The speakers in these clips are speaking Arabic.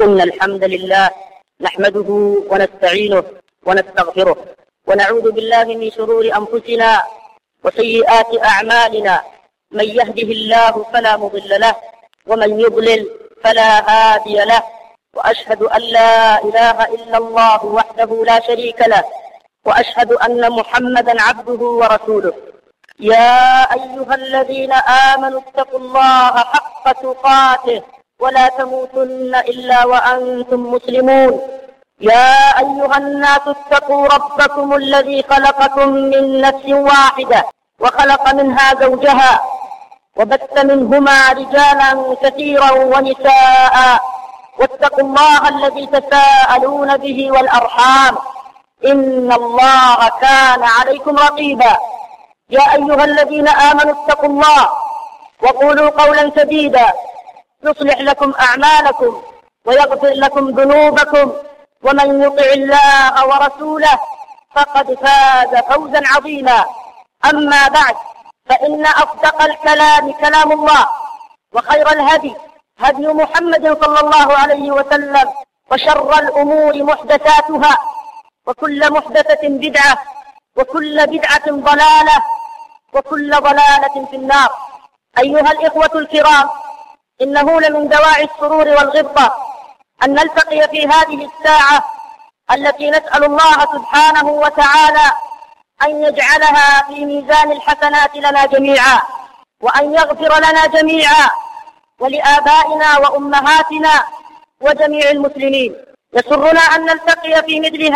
إن الحمد لله نحمده ونستعينه ونستغفره ونعوذ بالله من شرور أنفسنا وسيئات أعمالنا. من يهده الله فلا مضل له ومن يضلل فلا هادي له، وأشهد أن لا إله إلا الله وحده لا شريك له، وأشهد أن محمدا عبده ورسوله. يا أيها الذين آمنوا اتقوا الله حق تقاته ولا تموتن إلا وأنتم مسلمون. يا أيها الناس اتقوا ربكم الذي خلقكم من نفس واحدة وخلق منها زوجها وبث منهما رجالا كثيرا ونساء، واتقوا الله الذي تساءلون به والأرحام إن الله كان عليكم رقيبا. يا أيها الذين آمنوا اتقوا الله وقولوا قولا سديدا يصلح لكم أعمالكم ويغفر لكم ذنوبكم، ومن يطع الله ورسوله فقد فاز فوزا عظيما. أما بعد، فإن أصدق الكلام كلام الله، وخير الهدي هدي محمد صلى الله عليه وسلم، وشر الأمور محدثاتها، وكل محدثة بدعة، وكل بدعة ضلالة، وكل ضلالة في النار. أيها الإخوة الكرام، إنه لمن دواعي السرور والغبطة أن نلتقي في هذه الساعة التي نسأل الله سبحانه وتعالى أن يجعلها في ميزان الحسنات لنا جميعا، وأن يغفر لنا جميعا ولآبائنا وأمهاتنا وجميع المسلمين. يسرنا أن نلتقي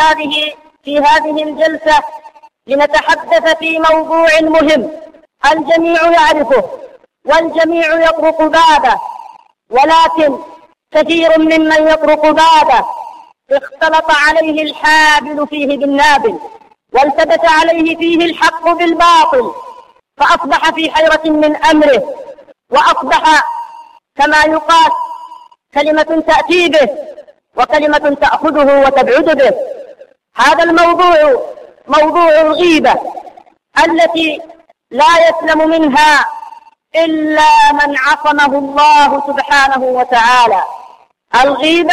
في هذه الجلسة لنتحدث في موضوع مهم الجميع يعرفه والجميع يطرق بابه، ولكن كثير ممن يطرق بابه اختلط عليه الحابل فيه بالنابل، والتبس عليه فيه الحق بالباطل، فأصبح في حيرة من أمره، وأصبح كما يقال كلمة تأتي به وكلمة تأخذه وتبعد به. هذا الموضوع موضوع الغيبة التي لا يسلم منها إلا من عصمه الله سبحانه وتعالى. الغيبة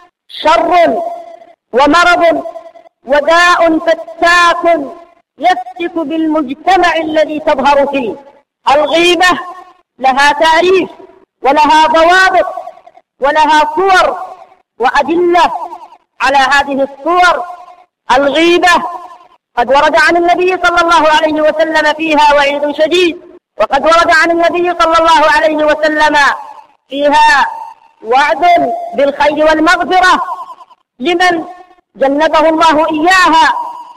شر ومرض وداء فتاك يفتك بالمجتمع الذي تظهر فيه. الغيبة لها تعريف ولها ضوابط ولها صور وأدلة على هذه الصور. الغيبة قد ورد عن النبي صلى الله عليه وسلم فيها وعيد شديد، وقد ورد عن النبي صلى الله عليه وسلم فيها وعد بالخير والمغفرة لمن جنبه الله إياها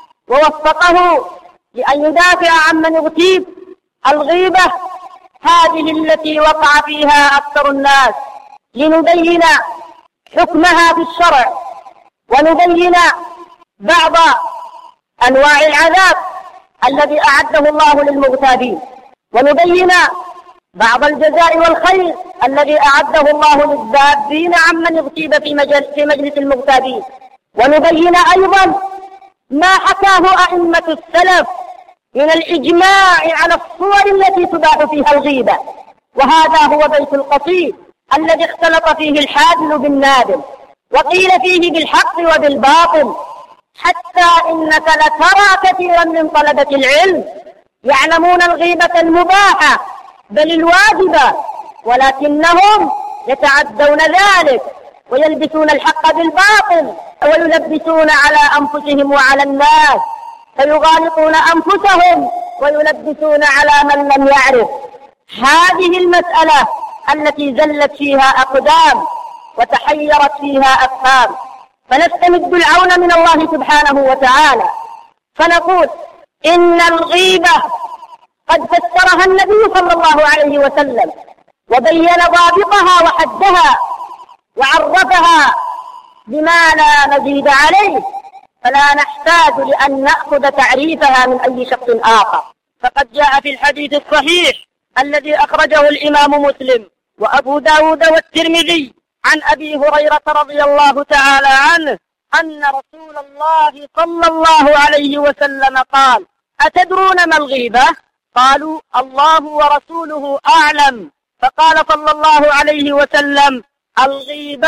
ووفقه لأن يدافع عمن يغتيب. الغيبة هذه التي وقع فيها أكثر الناس، لنبين حكمها في الشرع، ونبين بعض أنواع العذاب الذي أعده الله للمغتابين، ونبين بعض الجزاء والخير الذي أعده الله للذابين عمن يغتيب في مجلس المغتابين، ونبين أيضا ما حكاه أئمة السلف من الإجماع على الصور التي تباح فيها الغيبة. وهذا هو بيت القصيد الذي اختلط فيه الحابل بالنابل، وقيل فيه بالحق وبالباطل، حتى إنك لترى كثيرا من طلبة العلم يعلمون الغيبة المباحة بل الواجبة، ولكنهم يتعدون ذلك ويلبسون الحق بالباطل، ويلبسون على أنفسهم وعلى الناس، فيغالطون أنفسهم ويلبسون على من لم يعرف. هذه المسألة التي زلت فيها أقدام وتحيرت فيها أفهام، فنستمد العون من الله سبحانه وتعالى، فنقول إن الغيبة قد فسرها النبي صلى الله عليه وسلم وبين ضابطها وحدها وعرفها بما لا مزيد عليه، فلا نحتاج لأن نأخذ تعريفها من أي شخص آخر. فقد جاء في الحديث الصحيح الذي أخرجه الإمام مسلم وأبو داود والترمذي عن أبي هريرة رضي الله تعالى عنه أن رسول الله صلى الله عليه وسلم قال: أتدرون ما الغيبة؟ قالوا: الله ورسوله أعلم. فقال صلى الله عليه وسلم: الغيبة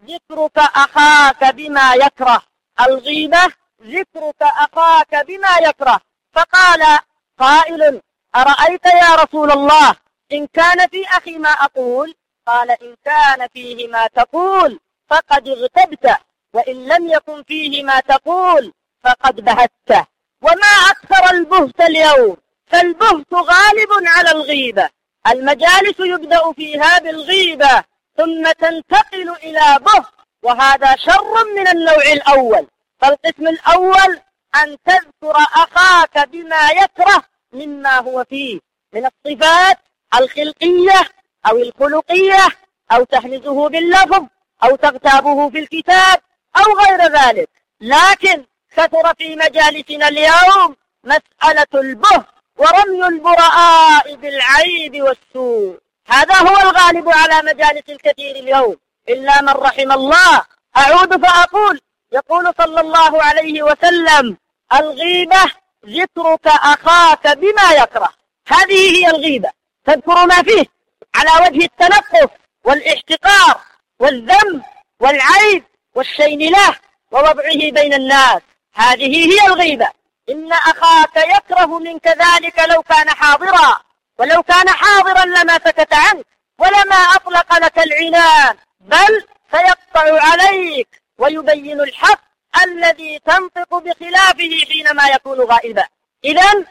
ذكرك أخاك بما يكره. الغيبة ذكرك أخاك بما يكره. فقال قائل: أرأيت يا رسول الله إن كان في أخي ما أقول؟ قال: إن كان فيه ما تقول فقد اغتبت، وإن لم يكن فيه ما تقول فقد بهته. وما أكثر البهت اليوم، فالبهت غالب على الغيبة. المجالس يبدأ فيها بالغيبة ثم تنتقل إلى بهت، وهذا شر من النوع الأول. فالقسم الأول أن تذكر أخاك بما يكره مما هو فيه من الصفات الخلقية أو الخلقية، أو تحمزه باللفظ، أو تغتابه في الكتاب، أو غير ذلك. لكن كثر في مجالسنا اليوم مسألة البهت ورمي البراء بالعيب والسوء. هذا هو الغالب على مجالس الكثير اليوم إلا من رحم الله. أعود فأقول: يقول صلى الله عليه وسلم: الغيبة ذكرك أخاك بما يكره. هذه هي الغيبة، تذكر ما فيه على وجه التنقص والاحتقار والذم والعيب والشين له ووضعه بين الناس. هذه هي الغيبة. إن أخاك يكره منك ذلك لو كان حاضرا، ولو كان حاضرا لما سكت عنك ولما أطلق لك العنان، بل سيقطع عليك ويبين الحق الذي تنطق بخلافه حينما يكون غائبا. إذن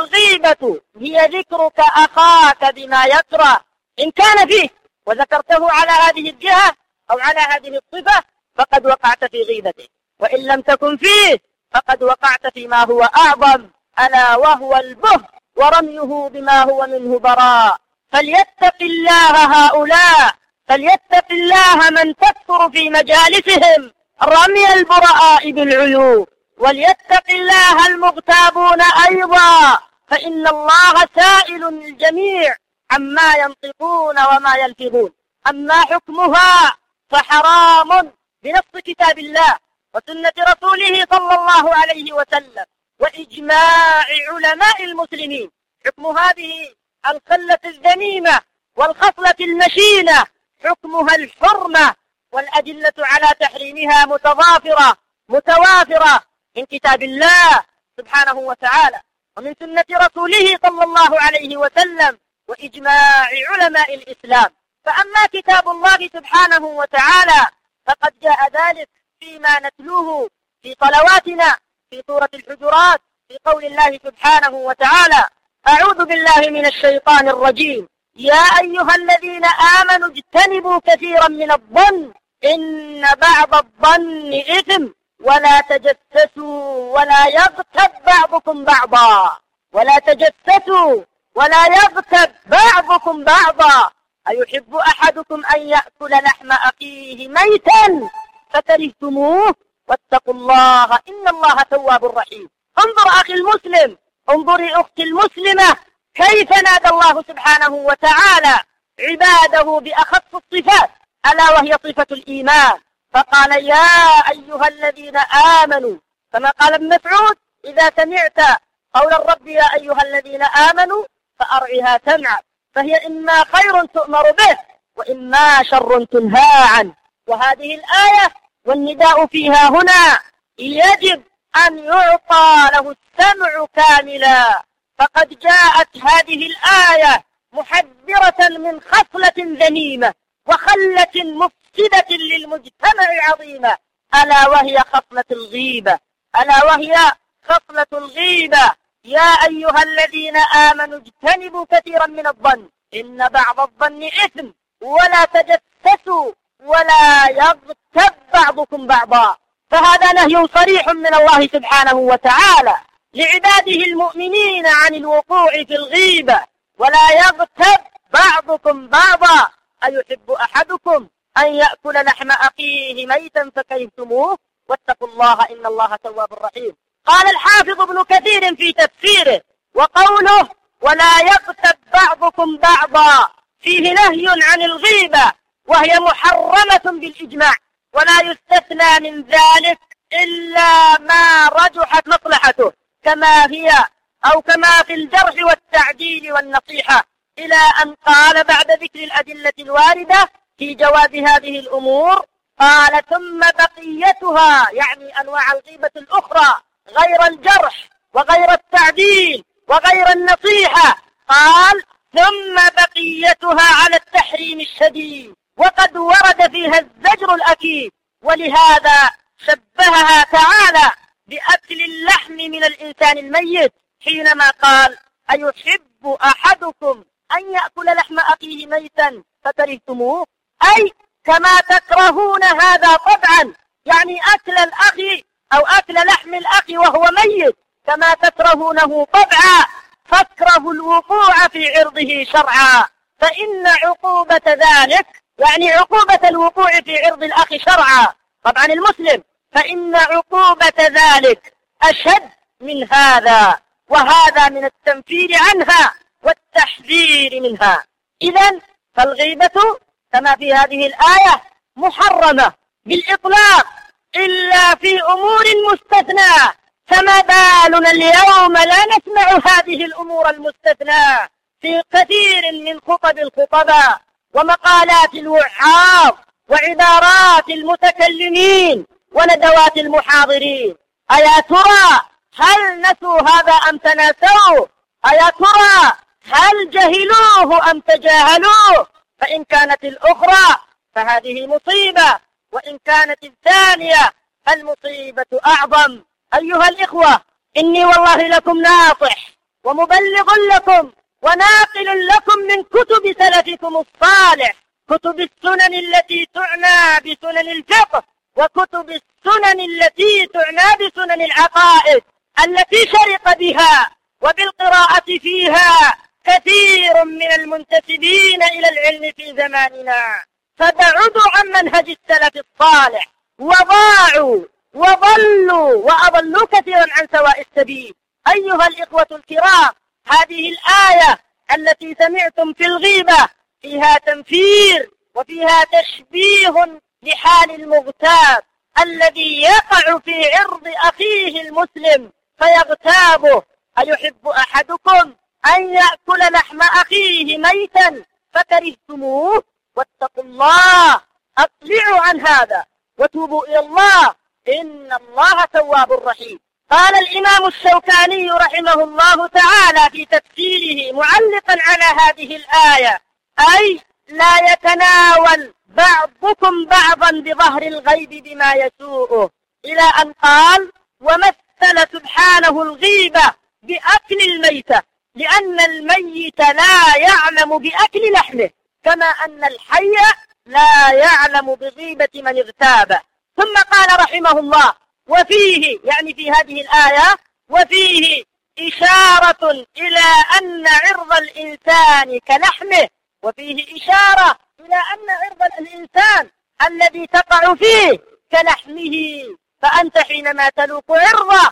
الغيبة هي ذكرك أخاك بما يكره. إن كان فيه وذكرته على هذه الجهة أو على هذه الصفة فقد وقعت في غيبته، وإن لم تكن فيه فقد وقعت فيما هو أعظم، ألا وهو البهت ورميه بما هو منه براء. فليتق الله هؤلاء، فليتق الله من تكثر في مجالسهم رمي البراء بالعيوب، وليتق الله المغتابون أيضا، فإن الله سائل الجميع عما ينطقون وما يلفظون. أما حكمها فحرام بنص كتاب الله وسنة رسوله صلى الله عليه وسلم وإجماع علماء المسلمين. حكم هذه الخلة الذميمة والخصلة المشينة حكمها الحرمة، والأدلة على تحريمها متوافرة من كتاب الله سبحانه وتعالى ومن سنة رسوله صلى الله عليه وسلم وإجماع علماء الإسلام. فأما كتاب الله سبحانه وتعالى فقد جاء ذلك فيما نتلوه في صلواتنا في سورة الحجرات في قول الله سبحانه وتعالى: أعوذ بالله من الشيطان الرجيم، يا أيها الذين آمنوا اجتنبوا كثيرا من الظن إن بعض الظن إثم ولا تجسسوا ولا يغتب بعضكم بعضا أيحب أحدكم أن يأكل لحم أخيه ميتا فكرهتموه واتقوا الله إن الله تواب رحيم. انظر أخي المسلم، انظري أختي المسلمة، كيف نادى الله سبحانه وتعالى عباده بأخص الصفات ألا وهي صفة الإيمان، فقال: يا أيها الذين آمنوا، كما قال ابن مسعود: إذا سمعت قول الرب يا أيها الذين آمنوا فأرعها سمعا، فهي إما خير تؤمر به وإما شر تنهى عنه. وهذه الآية والنداء فيها هنا يجب أن يعطى له السمع كاملا، فقد جاءت هذه الآية محذرة من خصلة ذميمة وخلة مفسدة للمجتمع عظيمة، ألا وهي خصلة الغيبة. يا أيها الذين آمنوا اجتنبوا كثيرا من الظن إن بعض الظن إثم ولا تجسسوا ولا يغتب بعضكم بعضا. فهذا نهي صريح من الله سبحانه وتعالى لعباده المؤمنين عن الوقوع في الغيبة. ولا يغتب بعضكم بعضا أيحب أحدكم أن يأكل لحم أخيه ميتا فكرهتموه واتقوا الله إن الله تواب رحيم. قال الحافظ ابن كثير في تفسيره: وقوله ولا يغتب بعضكم بعضا فيه نهي عن الغيبة وهي محرمة بالإجماع، ولا يستثنى من ذلك إلا ما رجحت مصلحته كما هي أو كما في الجرح والتعديل والنصيحة، إلى أن قال بعد ذكر الأدلة الواردة في جواز هذه الأمور: قال ثم بقيتها، يعني أنواع الغيبة الأخرى غير الجرح وغير التعديل وغير النصيحة، قال ثم بقيتها على التحريم الشديد، وقد ورد فيها الزجر الأكيد. ولهذا شبهها تعالى بأكل اللحم من الإنسان الميت حينما قال أيحب أحدكم أن يأكل لحم أخيه ميتا فكرهتموه، أي كما تكرهون هذا طبعا، يعني أكل الأخ أو أكل لحم الأخ وهو ميت كما تكرهونه طبعا، فاكرهوا الوقوع في عرضه شرعا، فإن عقوبة ذلك يعني عقوبة الوقوع في عرض الأخ شرعا طبعا المسلم، فإن عقوبة ذلك أشد من هذا، وهذا من التنفير عنها والتحذير منها. إذن فالغيبة كما في هذه الآية محرمة بالإطلاق إلا في أمور مستثناة، فما بالنا اليوم لا نسمع هذه الأمور المستثناة في كثير من خطب الخطباء ومقالات الوعاظ وعبارات المتكلمين وندوات المحاضرين. أيا ترى هل نسوا هذا أم تناسوه؟ أيا ترى هل جهلوه أم تجاهلوه؟ فإن كانت الأخرى فهذه مصيبة، وإن كانت الثانية المصيبة أعظم. أيها الإخوة، إني والله لكم ناصح ومبلغ لكم وناقل لكم من كتب سلفكم الصالح، كتب السنن التي تعنى بسنن الفقه، وكتب السنن التي تعنى بسنن العقائد التي شرق بها وبالقراءة فيها كثير من المنتسبين إلى العلم في زماننا، فبعدوا عن منهج السلف الصالح وضاعوا وضلوا وأضلوا كثيرا عن سواء السبيل. أيها الإخوة الكرام، هذه الآية التي سمعتم في الغيبة فيها تنفير وفيها تشبيه لحال المغتاب الذي يقع في عرض أخيه المسلم فيغتابه. أيحب أحدكم أن يأكل لحم أخيه ميتا فكرهتموه؟ واتقوا الله، أطلعوا عن هذا وتوبوا إلى الله، إن الله تواب رحيم. قال الإمام الشوكاني رحمه الله تعالى في تفسيره معلقا على هذه الآية، أي لا يتناول بعضكم بعضا بظهر الغيب بما يسوءه، إلى أن قال ومثل سبحانه الغيبة بأكل الميتة، لأن الميت لا يعلم بأكل لحمه كما أن الحي لا يعلم بغيبة من اغتابه. ثم قال رحمه الله وفيه، يعني في هذه الآية، وفيه إشارة إلى أن عرض الإنسان كلحمه، وفيه إشارة إلى أن عرض الإنسان الذي تقع فيه كلحمه، فأنت حينما تلوك عرضه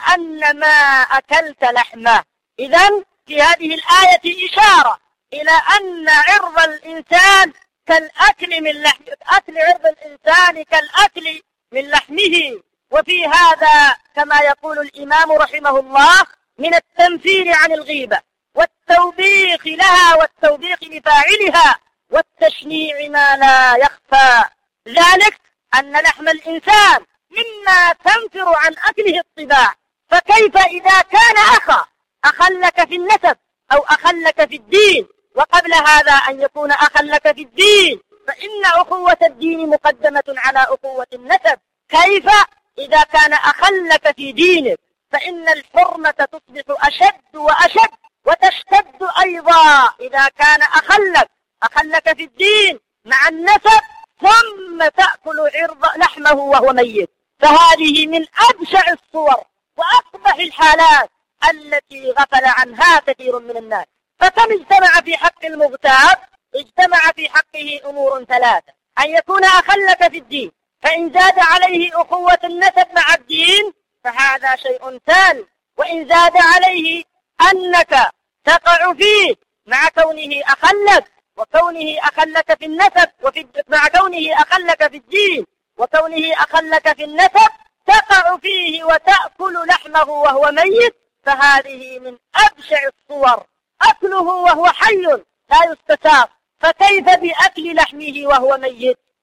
كأنما أكلت لحمه. إذن في هذه الآية إشارة إلى أن عرض الإنسان كالأكل من لحم، أكل عرض الإنسان كالأكل من لحمه. وفي هذا كما يقول الإمام رحمه الله من التنفير عن الغيبة والتوبيخ لها والتوبيخ لفاعلها والتشنيع ما لا يخفى، ذلك أن لحم الإنسان مما تنفر عن أكله الطباع، فكيف إذا كان أخا لك في النسب أو أخا لك في الدين، وقبل هذا أن يكون أخا لك في الدين فإن أخوة الدين مقدمة على أخوة النسب، كيف إذا كان أخا لك في دينك؟ فإن الحرمة تصبح أشد وأشد وتشتد أيضا إذا كان أخا لك في الدين مع النسب، ثم تأكل لحمه وهو ميت. فهذه من أبشع الصور وأقبح الحالات التي غفل عنها كثير من الناس. فكم اجتمع في حق المغتاب؟ اجتمع في حقه أمور ثلاثة: أن يكون أخا لك في الدين، فإن زاد عليه أخوة النسب مع الدين فهذا شيء ثاني، وإن زاد عليه أنك تقع فيه مع كونه أخا لك وكونه أخا لك في النسب، مع كونه أخا لك في الدين وكونه أخا لك في النسب تقع فيه وتأكل لحمه وهو ميت، فهذه من أبشع الصور. أكله وهو حي لا يستساغ، فكيف بأكل لحمه وهو ميت؟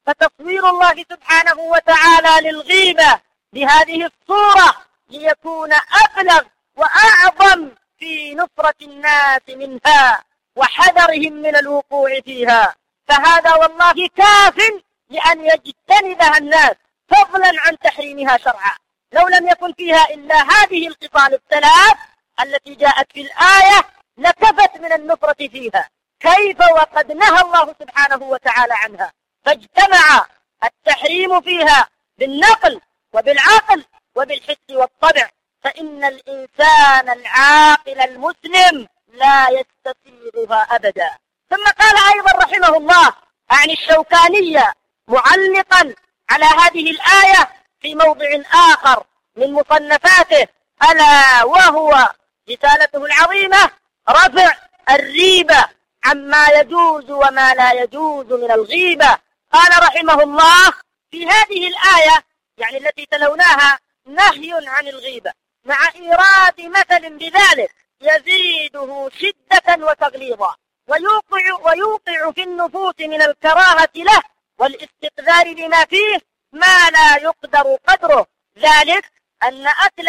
فتصوير الله سبحانه وتعالى للغيبة بهذه الصورة ليكون أبلغ وأعظم في نصرة الناس منها وحذرهم من الوقوع فيها، فهذا والله كاف لأن يجتنبها الناس فضلا عن تحريمها شرعا. لو لم يكن فيها إلا هذه الخصال الثلاث التي جاءت في الآية لكفت من النصرة فيها، كيف وقد نهى الله سبحانه وتعالى عنها، فاجتمع التحريم فيها بالنقل وبالعقل وبالحس والطبع، فإن الإنسان العاقل المسلم لا يستسيغها أبدا. ثم قال أيضا رحمه الله عن الشوكانية معلقا على هذه الآية في موضع آخر من مصنفاته، ألا وهو رسالته العظيمة رفع الريبة عما يجوز وما لا يجوز من الغيبة. قال رحمه الله في هذه الآية يعني التي تلوناها نهي عن الغيبة مع إيراد مثل بذلك يزيده شدة وتغليظا ويوقع في النفوس من الكراهة له والاستقذار بما فيه ما لا يقدر قدره، ذلك أن أكل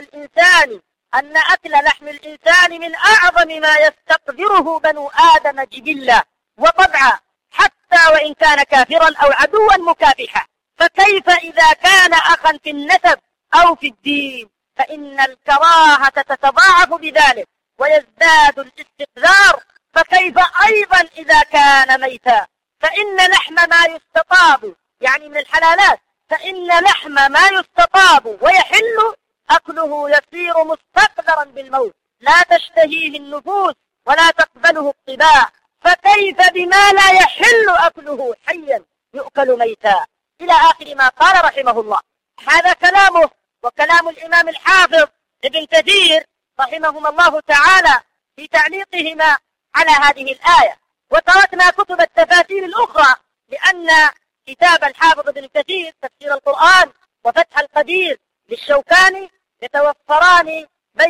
لحم الإنسان من أعظم ما يستقذره بنو آدم جبلة وطبعا حتى وإن كان كافرا أو عدوا مكافحا، فكيف إذا كان أخا في النسب أو في الدين، فإن الكراهة تتضاعف بذلك ويزداد الاستقذار، فكيف أيضا إذا كان ميتا، فإن لحم ما يستطاب يعني من الحلالات، فإن لحم ما يستطاب ويحل أكله يصير مستقدرا بالموت لا تشتهيه النفوس ولا تقبله الطباع، فكيف بما لا يحل أكله حيا يؤكل ميتا، إلى آخر ما قال رحمه الله. هذا كلامه وكلام الإمام الحافظ ابن كثير رحمهما الله تعالى في تعليقهما على هذه الآية. وتركنا كتب التفاسير الأخرى لأن كتاب الحافظ ابن كثير تفسير القرآن وفتح القدير للشوكاني يتوفران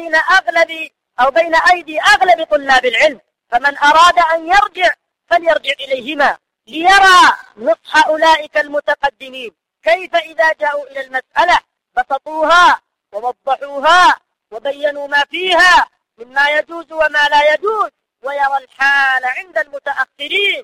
بين أيدي أغلب طلاب العلم، فمن أراد أن يرجع فليرجع إليهما ليرى نصح أولئك المتقدمين كيف إذا جاءوا إلى المسألة بسطوها ووضحوها وبينوا ما فيها مما يجوز وما لا يجوز، ويرى الحال عند المتأخرين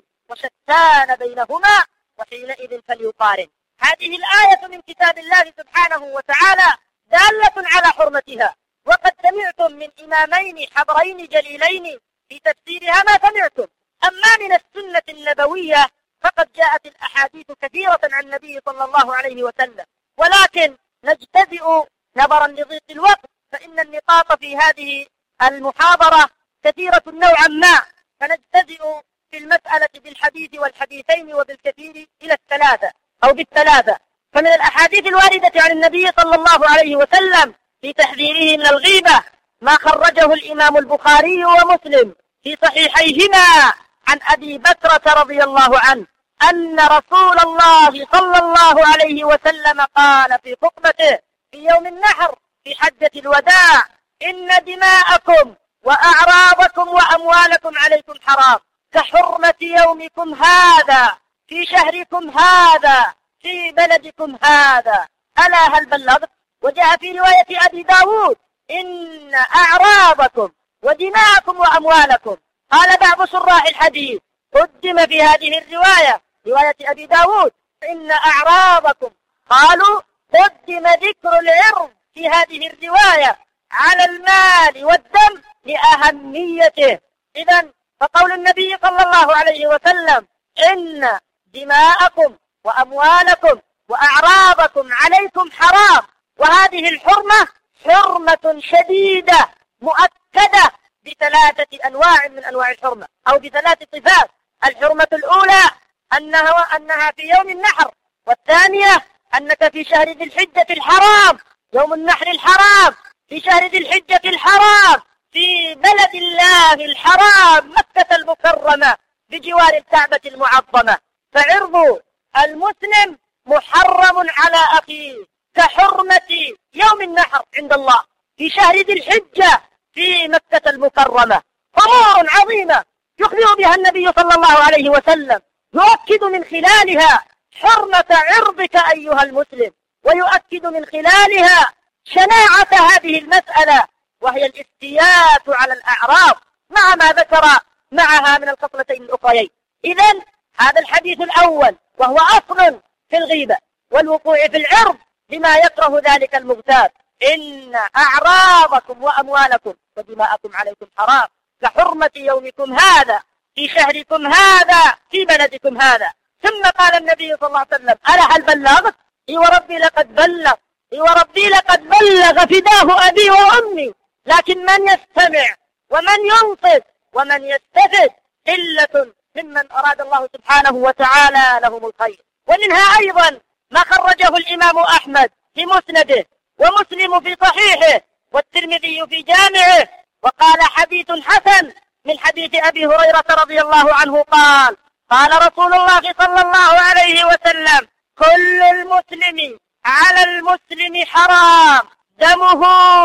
وشتان بينهما، وحينئذ فليقارن. هذه الآية من كتاب الله سبحانه وتعالى دالة على حرمتها، وقد سمعتم من إمامين حبرين جليلين في تفسيرها ما سمعتم. أما من السنة النبوية فقد جاءت الأحاديث كثيرة عن النبي صلى الله عليه وسلم، ولكن نجتزئ نظرا لضيق الوقت، فإن النقاط في هذه المحاضرة كثيرة نوعا ما، فنجتزئ في المسألة بالحديث والحديثين وبالكثير إلى الثلاثة أو بالثلاثة. فمن الأحاديث الواردة عن النبي صلى الله عليه وسلم في تحذيره من الغيبة ما خرجه الإمام البخاري ومسلم في صحيحيهما عن أبي بكرة رضي الله عنه أن رسول الله صلى الله عليه وسلم قال في خطبته في يوم النحر في حجة الوداع: إن دماءكم وأعراضكم وأموالكم عليكم حرام كحرمة يومكم هذا في شهركم هذا في بلدكم هذا، ألا هل بلغت؟ وجاء في رواية أبي داود: إن أعراضكم ودماءكم وأموالكم. قال بعض شراح الحديث قدم في هذه الرواية رواية أبي داود إن أعراضكم، قالوا قدم ذكر العرض في هذه الرواية على المال والدم لأهميته. إذن فقول النبي صلى الله عليه وسلم إن دماءكم وأموالكم وأعراضكم عليكم حرام، وهذه الحرمة حرمة شديدة مؤكدة بثلاثة أنواع من أنواع الحرمة أو بثلاث صفات. الحرمة الأولى أنها في يوم النحر، والثانية أنك في شهر ذي الحجة الحرام، يوم النحر الحرام في شهر ذي الحجة الحرام في بلد الله الحرام مكة المكرمة بجوار الكعبة المعظمة، فعرض المسلم محرم على أخيه كحرمة يوم النحر عند الله في شهر ذي الحجة في مكة المكرمة. أمور عظيمة يخبر بها النبي صلى الله عليه وسلم، يؤكد من خلالها حرمة عرضك أيها المسلم، ويؤكد من خلالها شناعة هذه المسألة، وهي الافتيات على الأعراض مع ما ذكر معها من الخصلتين الأخريين. إذن هذا الحديث الأول وهو أصل في الغيبة والوقوع في العرض بما يكره ذلك المغتاب: إن أعراضكم وأموالكم ودماءكم عليكم حرام كحرمة يومكم هذا في شهركم هذا في بلدكم هذا. ثم قال النبي صلى الله عليه وسلم: ألا هل بلغت؟ إي وربي لقد بلغ، إي وربي لقد بلغ، فداه أبي وأمي. لكن من يستمع ومن ينصت ومن يستفد قلة ممن أراد الله سبحانه وتعالى لهم الخير. ومنها أيضا ما خرجه الإمام أحمد في مسنده، ومسلم في صحيحه، والترمذي في جامعه، وقال حديث حسن من حديث أبي هريرة رضي الله عنه قال: قال رسول الله صلى الله عليه وسلم: كل المسلم على المسلم حرام دمه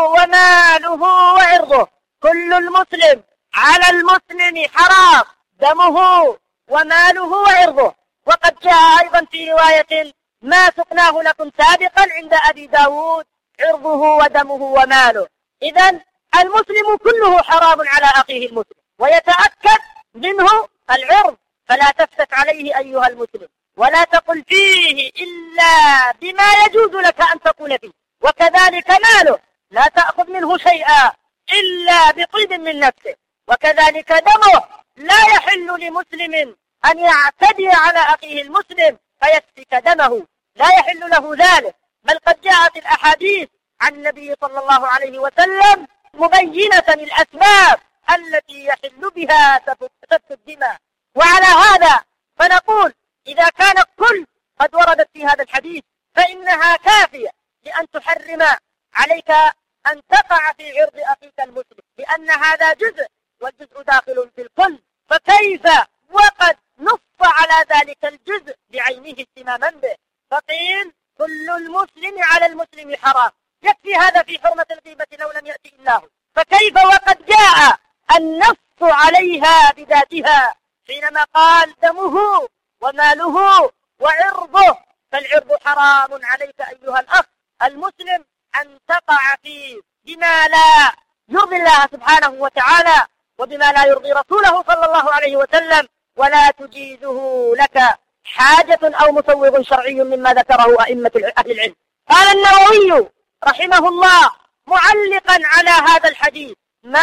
وماله وعرضه. كل المسلم على المسلم حرام دمه وماله وعرضه. وقد جاء أيضا في رواية ما سقناه لكم سابقا عند أبي داود: عرضه ودمه وماله. إذن المسلم كله حرام على أخيه المسلم، ويتأكد منه العرض، فلا تفتت عليه أيها المسلم، ولا تقل فيه إلا بما يجوز لك أن تقول فيه. وكذلك ماله لا تأخذ منه شيئا إلا بطيب من نفسه. وكذلك دمه لا يحل لمسلم أن يعتدي على أخيه المسلم فيسفك دمه، لا يحل له ذلك. بل قد جاءت الأحاديث عن النبي صلى الله عليه وسلم مبينة الأسباب التي يحل بها سفك الدماء. وعلى هذا فنقول: إذا كان الكل قد وردت في هذا الحديث فإنها كافية لأن تحرم عليك أن تقع في عرض أخيك المسلم، لأن هذا جزء والجزء داخل في الكل. فكيف وقد نص على ذلك الجزء بعينه اهتماما به؟ فقيل: كل المسلم على المسلم حرام. يكفي هذا في حرمة الغيبة لو لم يأتي إلا هو، فكيف وقد جاء النص عليها بذاتها حينما قال: دمه وماله وعرضه. فالعرض حرام عليك أيها الأخ المسلم أن تقع فيه بما لا يرضي الله سبحانه وتعالى وبما لا يرضي رسوله صلى الله عليه وسلم، ولا تجيزه لك حاجة أو مسوغ شرعي مما ذكره أئمة أهل العلم. قال النووي رحمه الله معلقا على هذا الحديث: ما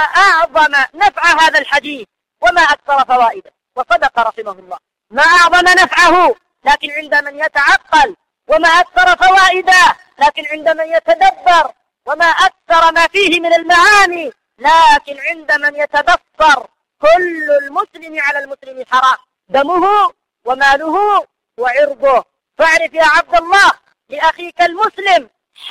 أعظم نفع هذا الحديث وما أكثر فوائده. وصدق رحمه الله، ما أعظم نفعه لكن عند من يتعقل، وما أكثر فوائده لكن عند من يتدبر، وما أكثر ما فيه من المعاني لكن عند من يتبصر. كل المسلم على المسلم حرام دمه وماله وعرضه. فاعرف يا عبد الله لأخيك المسلم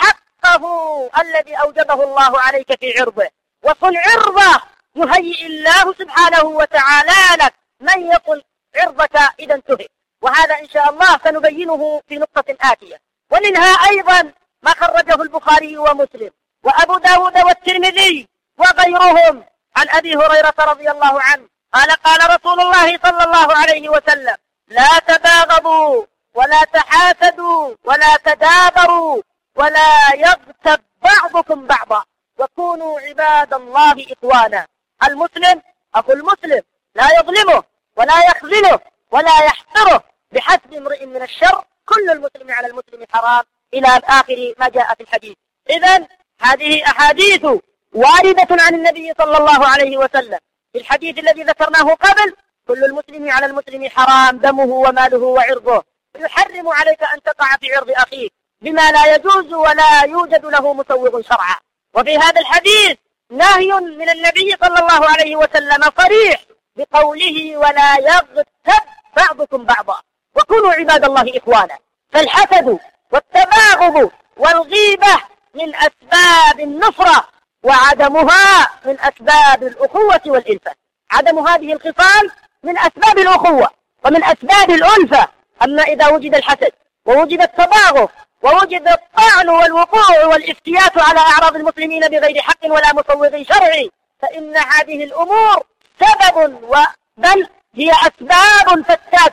حقه الذي أوجبه الله عليك في عرضه، وصن عرضه يهيئ الله سبحانه وتعالى لك من يصن عرضك إذا انتهك. وهذا إن شاء الله سنبينه في نقطة آتية. ومنها أيضا ما خرجه البخاري ومسلم وأبو داود والترمذي وغيرهم عن أبي هريرة رضي الله عنه قال: قال رسول الله صلى الله عليه وسلم: لا تباغضوا ولا تحاسدوا ولا تدابروا ولا يغتب بعضكم بعضا وكونوا عباد الله إخوانا. المسلم أخو المسلم لا يظلمه ولا يخذله ولا يحقره بحسب امرئ من الشر. كل المسلم على المسلم حرام إلى آخر ما جاء في الحديث. إذن هذه أحاديث واردة عن النبي صلى الله عليه وسلم. في الحديث الذي ذكرناه قبل: كل المسلم على المسلم حرام دمه وماله وعرضه. يحرم عليك أن تقع في عرض أخيك بما لا يجوز ولا يوجد له مسوغ شرعا. وفي هذا الحديث نهي من النبي صلى الله عليه وسلم صريح بقوله: ولا يغتب بعضكم بعضا وكونوا عباد الله إخوانا. فالحسد والتباغض والغيبة من أسباب النصرة، وعدمها من أسباب الأخوة والإلفة. عدم هذه الخصال من أسباب الأخوة ومن أسباب الألفة. أما إذا وجد الحسد ووجد التباغض ووجد الطعن والوقوع والافتيات على أعراض المسلمين بغير حق ولا مسوغ شرعي، فإن هذه الأمور سبب بل هي أسباب فتاكة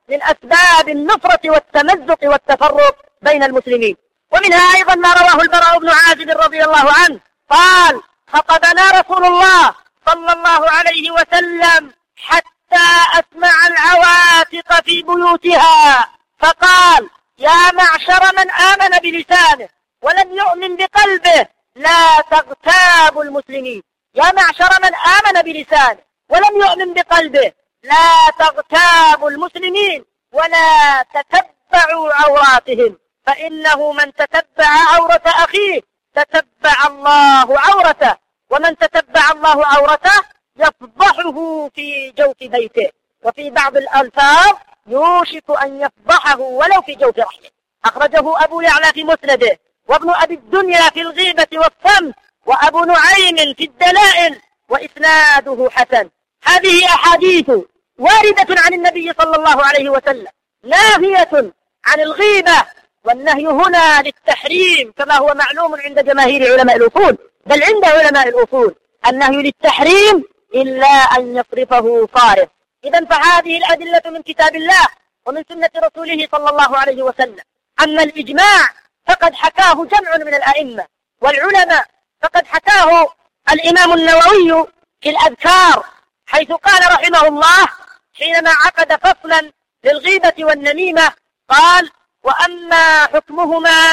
من أسباب النفرة والتمزق والتفرق بين المسلمين. ومنها أيضا ما رواه البراء بن عازب رضي الله عنه قال: خطبنا رسول الله صلى الله عليه وسلم حتى أسمع العواتق في بيوتها، فقال: يا معشر من آمن بلسانه ولم يؤمن بقلبه لا تغتابوا المسلمين. يا معشر من آمن بلسانه ولم يؤمن بقلبه لا تغتابوا المسلمين ولا تتبعوا عوراتهم، فإنه من تتبع عورة أخيه تتبع الله عورته، ومن تتبع الله عورته يفضحه في جوف بيته. وفي بعض الألفاظ يوشك أن يفضحه ولو في جوف رحله. أخرجه أبو يعلى في مسنده، وابن أبي الدنيا في الغيبة والصمت، وأبو نعيم في الدلائل، وإسناده حسن. هذه أحاديث واردة عن النبي صلى الله عليه وسلم ناهية عن الغيبة، والنهي هنا للتحريم كما هو معلوم عند جماهير علماء الأصول، بل عند علماء الأصول النهي للتحريم إلا أن يصرفه صارف. إذن فهذه الأدلة من كتاب الله ومن سنة رسوله صلى الله عليه وسلم. أما الإجماع فقد حكاه جمع من الأئمة والعلماء، فقد حكاه الإمام النووي في الأذكار، حيث قال رحمه الله حينما عقد فصلا للغيبة والنميمة قال: وأما حكمهما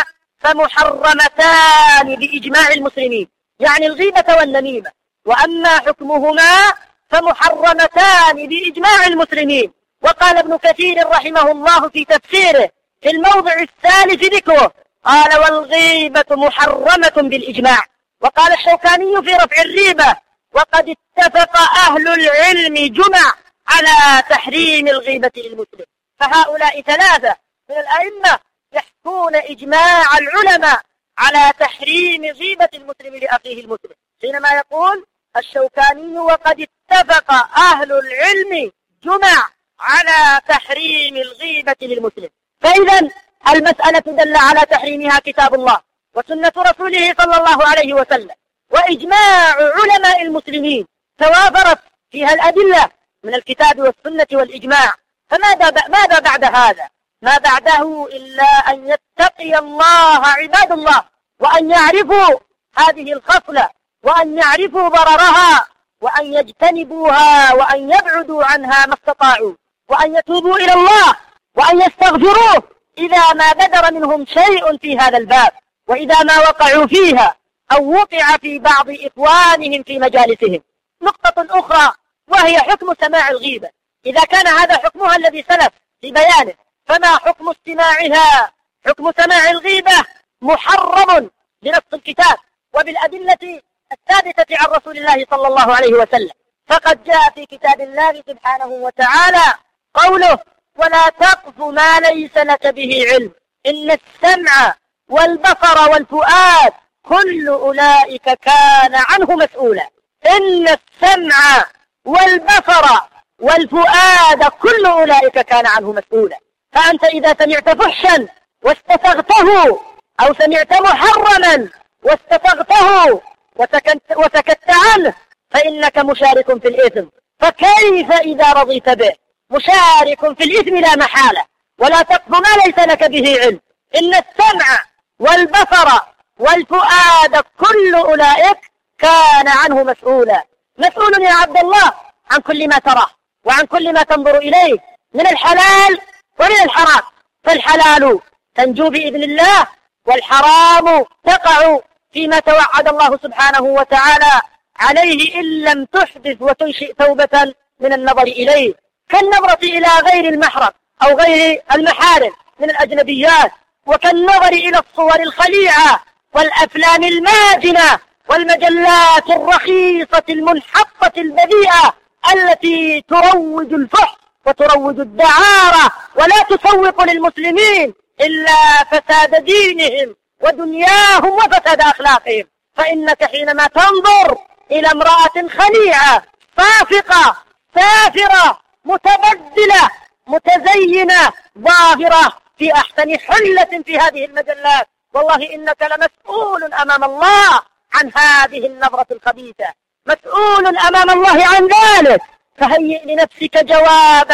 فمحرمتان بإجماع المسلمين، يعني الغيبة والنميمة، وأما حكمهما فمحرمتان بإجماع المسلمين. وقال ابن كثير رحمه الله في تفسيره في الموضع الثالث ذكره قال: والغيبة محرمة بالإجماع. وقال الشوكاني في رفع الريبة: وقد اتفق أهل العلم جمع على تحريم الغيبة للمسلم. فهؤلاء ثلاثة من الأئمة يحكون إجماع العلماء على تحريم غيبة المسلم لأخيه المسلم، حينما يقول الشوكاني: وقد اتفق أهل العلم جمع على تحريم الغيبة للمسلم. فإذا المسألة دل على تحريمها كتاب الله وسنة رسوله صلى الله عليه وسلم وإجماع علماء المسلمين، توافرت فيها الأدلة من الكتاب والسنة والإجماع. فماذا بعد هذا؟ ما بعده إلا أن يتقي الله عباد الله، وأن يعرفوا هذه الخصلة، وأن يعرفوا ضررها، وأن يجتنبوها، وأن يبعدوا عنها ما استطاعوا، وأن يتوبوا إلى الله، وأن يستغفروه إذا ما بدر منهم شيء في هذا الباب، وإذا ما وقعوا فيها أو وقع في بعض إخوانهم في مجالسهم. نقطة أخرى وهي حكم سماع الغيبة. إذا كان هذا حكمها الذي سلف في بيانه، فما حكم استماعها؟ حكم سماع الغيبة محرم بنص الكتاب وبالأدلة الثابتة عن رسول الله صلى الله عليه وسلم. فقد جاء في كتاب الله سبحانه وتعالى قوله: ولا تقف ما ليس لك به علم إن السمع والبصر والفؤاد كل أولئك كان عنه مسؤولا. إن السمع والبصر والفؤاد كل أولئك كان عنه مسؤولا. فأنت إذا سمعت فحشا واستسغته، أو سمعت محرما واستسغته وسكت عنه، فإنك مشارك في الإثم. فكيف إذا رضيت به؟ مشارك في الإثم لا محالة. ولا تقف ما ليس لك به علم إن السمع والبصر والفؤاد كل أولئك كان عنه مسؤولا. مسؤول يا عبد الله عن كل ما تراه وعن كل ما تنظر إليه من الحلال ومن الحرام. فالحلال تنجو بإذن الله، والحرام تقع فيما توعد الله سبحانه وتعالى عليه إن لم تحدث وتنشئ توبة من النظر إليه، كالنظرة إلى غير المحرم أو غير المحارم من الأجنبيات، وكالنظر إلى الصور الخليعة والأفلام الماجنة والمجلات الرخيصة المنحطة البذيئة التي تروج الفحش وتروج الدعارة، ولا تسوق للمسلمين إلا فساد دينهم ودنياهم وفساد أخلاقهم. فإنك حينما تنظر إلى امرأة خليعة صافقة سافرة متبذلة متزينة ظاهرة في أحسن حلة في هذه المجلات، والله إنك لمسؤول أمام الله عن هذه النظرة الخبيثة، مسؤول أمام الله عن ذلك. فهيئ لنفسك جوابا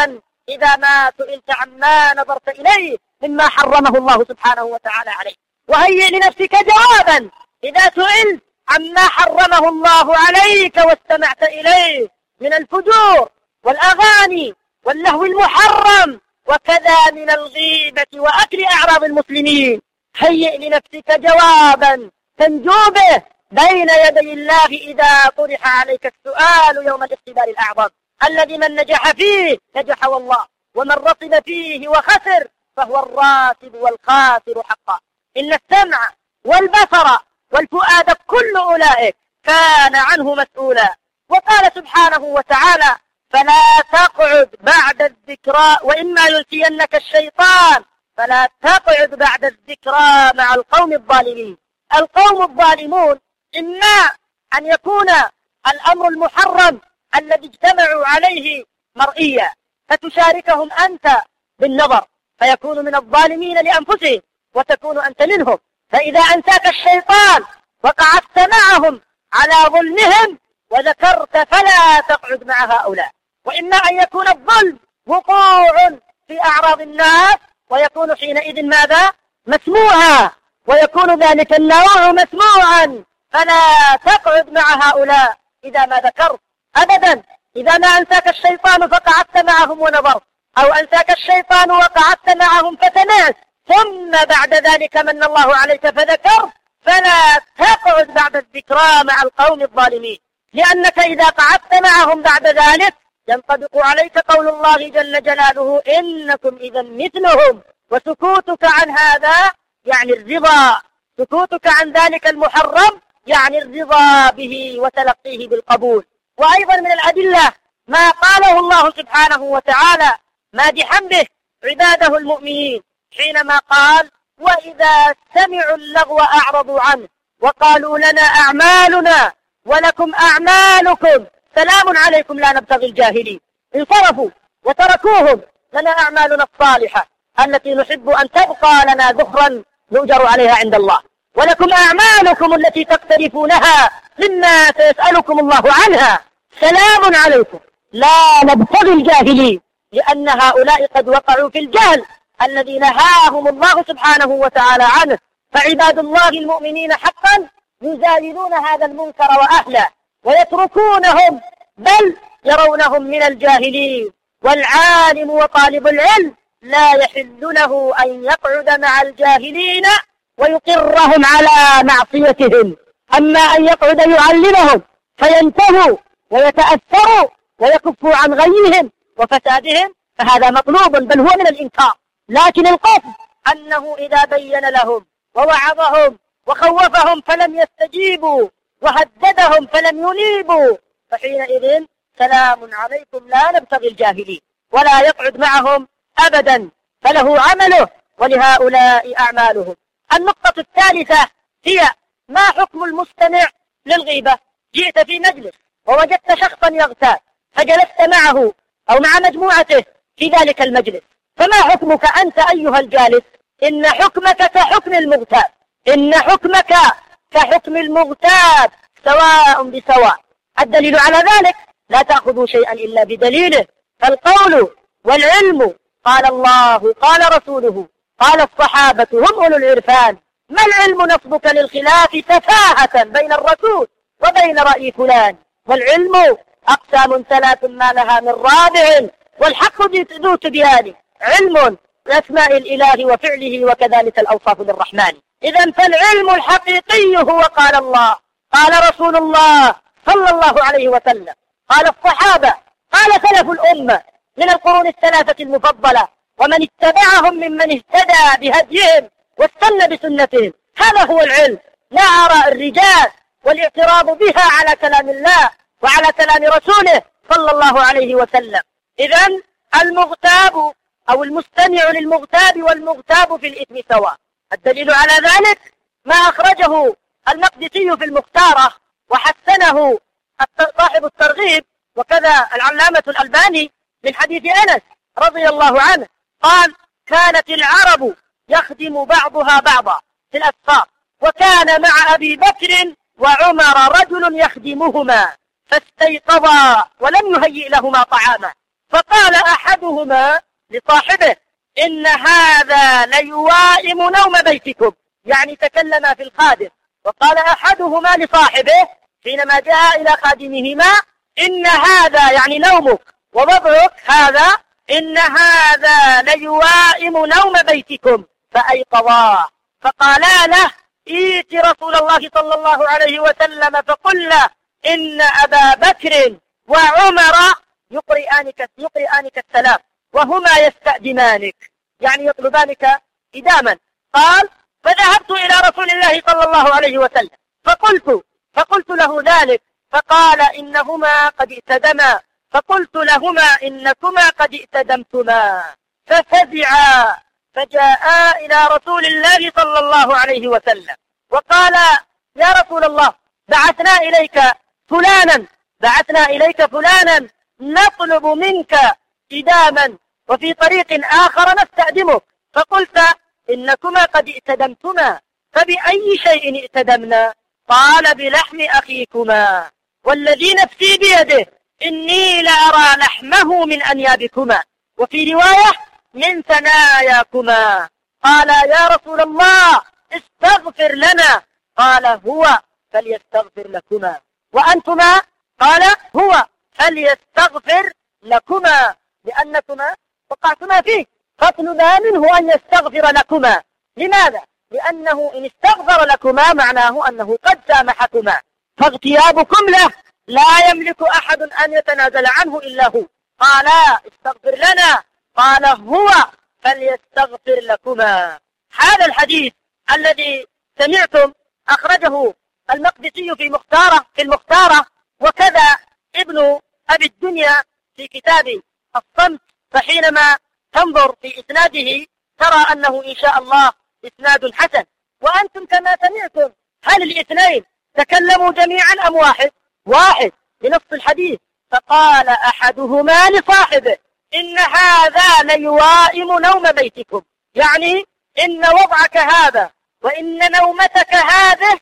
إذا ما سئلت عما نظرت إليه مما حرمه الله سبحانه وتعالى عليك. وهيئ لنفسك جوابا إذا سئلت عما حرمه الله عليك واستمعت إليه من الفجور والأغاني واللهو المحرم، وكذا من الغيبة وأكل أعراض المسلمين. هيئ لنفسك جوابا تنجو به بين يدي الله إذا طرح عليك السؤال يوم الاختبار الأعظم الذي من نجح فيه نجح والله، ومن رطب فيه وخسر فهو الراتب والخاسر حقا. إن السمع والبصر والفؤاد كل أولئك كان عنه مسؤولا. وقال سبحانه وتعالى: فلا تقعد بعد الذكرى وإما يلتينك الشيطان فلا تقعد بعد الذكرى مع القوم الظالمين. القوم الظالمون إما أن يكون الأمر المحرم الذي اجتمعوا عليه مرئيا فتشاركهم أنت بالنظر فيكون من الظالمين لأنفسهم وتكون أنت منهم، فإذا أنساك الشيطان وقعدت معهم على ظلمهم وذكرت فلا تقعد مع هؤلاء. وإما أن يكون الظلم وقوع في أعراض الناس ويكون حينئذ ماذا؟ مسموعا، ويكون ذلك النوع مسموعا، فلا تقعد مع هؤلاء إذا ما ذكرت أبدا. إذا ما أنساك الشيطان فقعدت معهم ونظرت، أو أنساك الشيطان وقعدت معهم فسمعت، ثم بعد ذلك من الله عليك فذكرت، فلا تقعد بعد الذكرى مع القوم الظالمين، لأنك إذا قعدت معهم بعد ذلك ينطبق عليك قول الله جل جلاله: إنكم إذا مثلهم. وسكوتك عن هذا يعني الرضا، سكوتك عن ذلك المحرم يعني الرضا به وتلقيه بالقبول. وأيضا من الأدلة ما قاله الله سبحانه وتعالى مادحا به عباده المؤمنين حينما قال: وإذا سمعوا اللغو أعرضوا عنه وقالوا لنا أعمالنا ولكم أعمالكم سلام عليكم لا نبتغي الجاهلين. انصرفوا وتركوهم، لنا أعمالنا الصالحة التي نحب أن تبقى لنا ذخرا نؤجر عليها عند الله، ولكم أعمالكم التي تقترفونها مما سيسألكم الله عنها سلام عليكم لا نبتغي الجاهلين، لأن هؤلاء قد وقعوا في الجهل الذي نهاهم الله سبحانه وتعالى عنه. فعباد الله المؤمنين حقا يزايلون هذا المنكر وأهله ويتركونهم، بل يرونهم من الجاهلين. والعالم وطالب العلم لا يحل له أن يقعد مع الجاهلين ويقرهم على معصيتهم، أما أن يقعد يعلمهم فينتهوا ويتأثروا ويكفوا عن غيهم وفسادهم فهذا مطلوب، بل هو من الإنكار. لكن القصد أنه إذا بين لهم ووعظهم وخوفهم فلم يستجيبوا وهددهم فلم ينيبوا فحينئذ سلام عليكم لا نبتغي الجاهلين، ولا يقعد معهم أبدا، فله عمله ولهؤلاء أعمالهم. النقطة الثالثة هي ما حكم المستمع للغيبة. جئت في مجلس ووجدت شخصا يغتاب فجلست معه أو مع مجموعته في ذلك المجلس، فما حكمك أنت أيها الجالس؟ إن حكمك كحكم المغتاب، إن حكمك كحكم المغتاب سواء بسواء. الدليل على ذلك: لا تأخذوا شيئا إلا بدليله، فالقول والعلم قال الله قال رسوله قال الصحابة هم أولو العرفان. ما العلم نصبك للخلاف سفاهة بين الرسول وبين رأي فلان؟ والعلم أقسام ثلاث ما لها من رابع والحق ذو تبيان، علم بأسماء الإله وفعله وكذلك الأوصاف للرحمن. إذن فالعلم الحقيقي هو قال الله قال رسول الله صلى الله عليه وسلم قال الصحابة قال سلف الأمة من القرون الثلاثة المفضلة ومن اتبعهم ممن اهتدى بهديهم واستنى بسنتهم. هذا هو العلم، لا آراء الرجال والاعتراض بها على كلام الله وعلى كلام رسوله صلى الله عليه وسلم. إذن المغتاب أو المستمع للمغتاب والمغتاب في الإثم سواء. الدليل على ذلك ما أخرجه المقدسي في المختارة وحسنه صاحب الترغيب وكذا العلامة الألباني من حديث أنس رضي الله عنه قال: كانت العرب يخدم بعضها بعضا في الأسفار، وكان مع أبي بكر وعمر رجل يخدمهما فاستيقظا ولم يهيئ لهما طعاما، فقال أحدهما لصاحبه: إن هذا ليوائم نوم بيتكم، يعني تكلم في الخادم. وقال أحدهما لصاحبه حينما جاء إلى خادمهما: إن هذا يعني نومك ووضعك هذا، إن هذا ليوائم نوم بيتكم. فأيقظاه فقالا له: ائت رسول الله صلى الله عليه وسلم فقل له إن أبا بكر وعمر يقرئانك السلام وهما يستأدمانك، يعني يطلبانك إداما. قال: فذهبت إلى رسول الله صلى الله عليه وسلم فقلت له ذلك، فقال: إنهما قد ائتدما. فقلت لهما: إنكما قد ائتدمتما. ففزعا فجاءا إلى رسول الله صلى الله عليه وسلم وقال: يا رسول الله، بعثنا إليك فلانا نطلب منك إداما، وفي طريق آخر نستأدمك. فقلت: إنكما قد ائتدمتما. فبأي شيء ائتدمنا؟ قال: بلحم أخيكما، والذي نفسي بيده إني لأرى لحمه من أنيابكما، وفي رواية من ثناياكما. قال: يا رسول الله، استغفر لنا. قال: هو فليستغفر لكما. وأنتما؟ قال: هو فليستغفر لكما، لأنكما وقعتما فيه، فاطلبا منه أن يستغفر لكما. لماذا؟ لأنه إن استغفر لكما معناه أنه قد سامحكما، فاغتيابكم له لا يملك أحد أن يتنازل عنه إلا هو. قال: استغفر لنا. قال: هو فليستغفر لكما. هذا الحديث الذي سمعتم أخرجه المقدسي في المختارة، وكذا ابن أبي الدنيا في كتاب الصمت. فحينما تنظر في إسناده ترى أنه إن شاء الله إسناد حسن. وأنتم كما سمعتم، هل الاثنين تكلموا جميعا أم واحد لنص الحديث؟ فقال أحدهما لصاحبه: إن هذا ليوائم نوم بيتكم، يعني إن وضعك هذا وإن نومتك هذه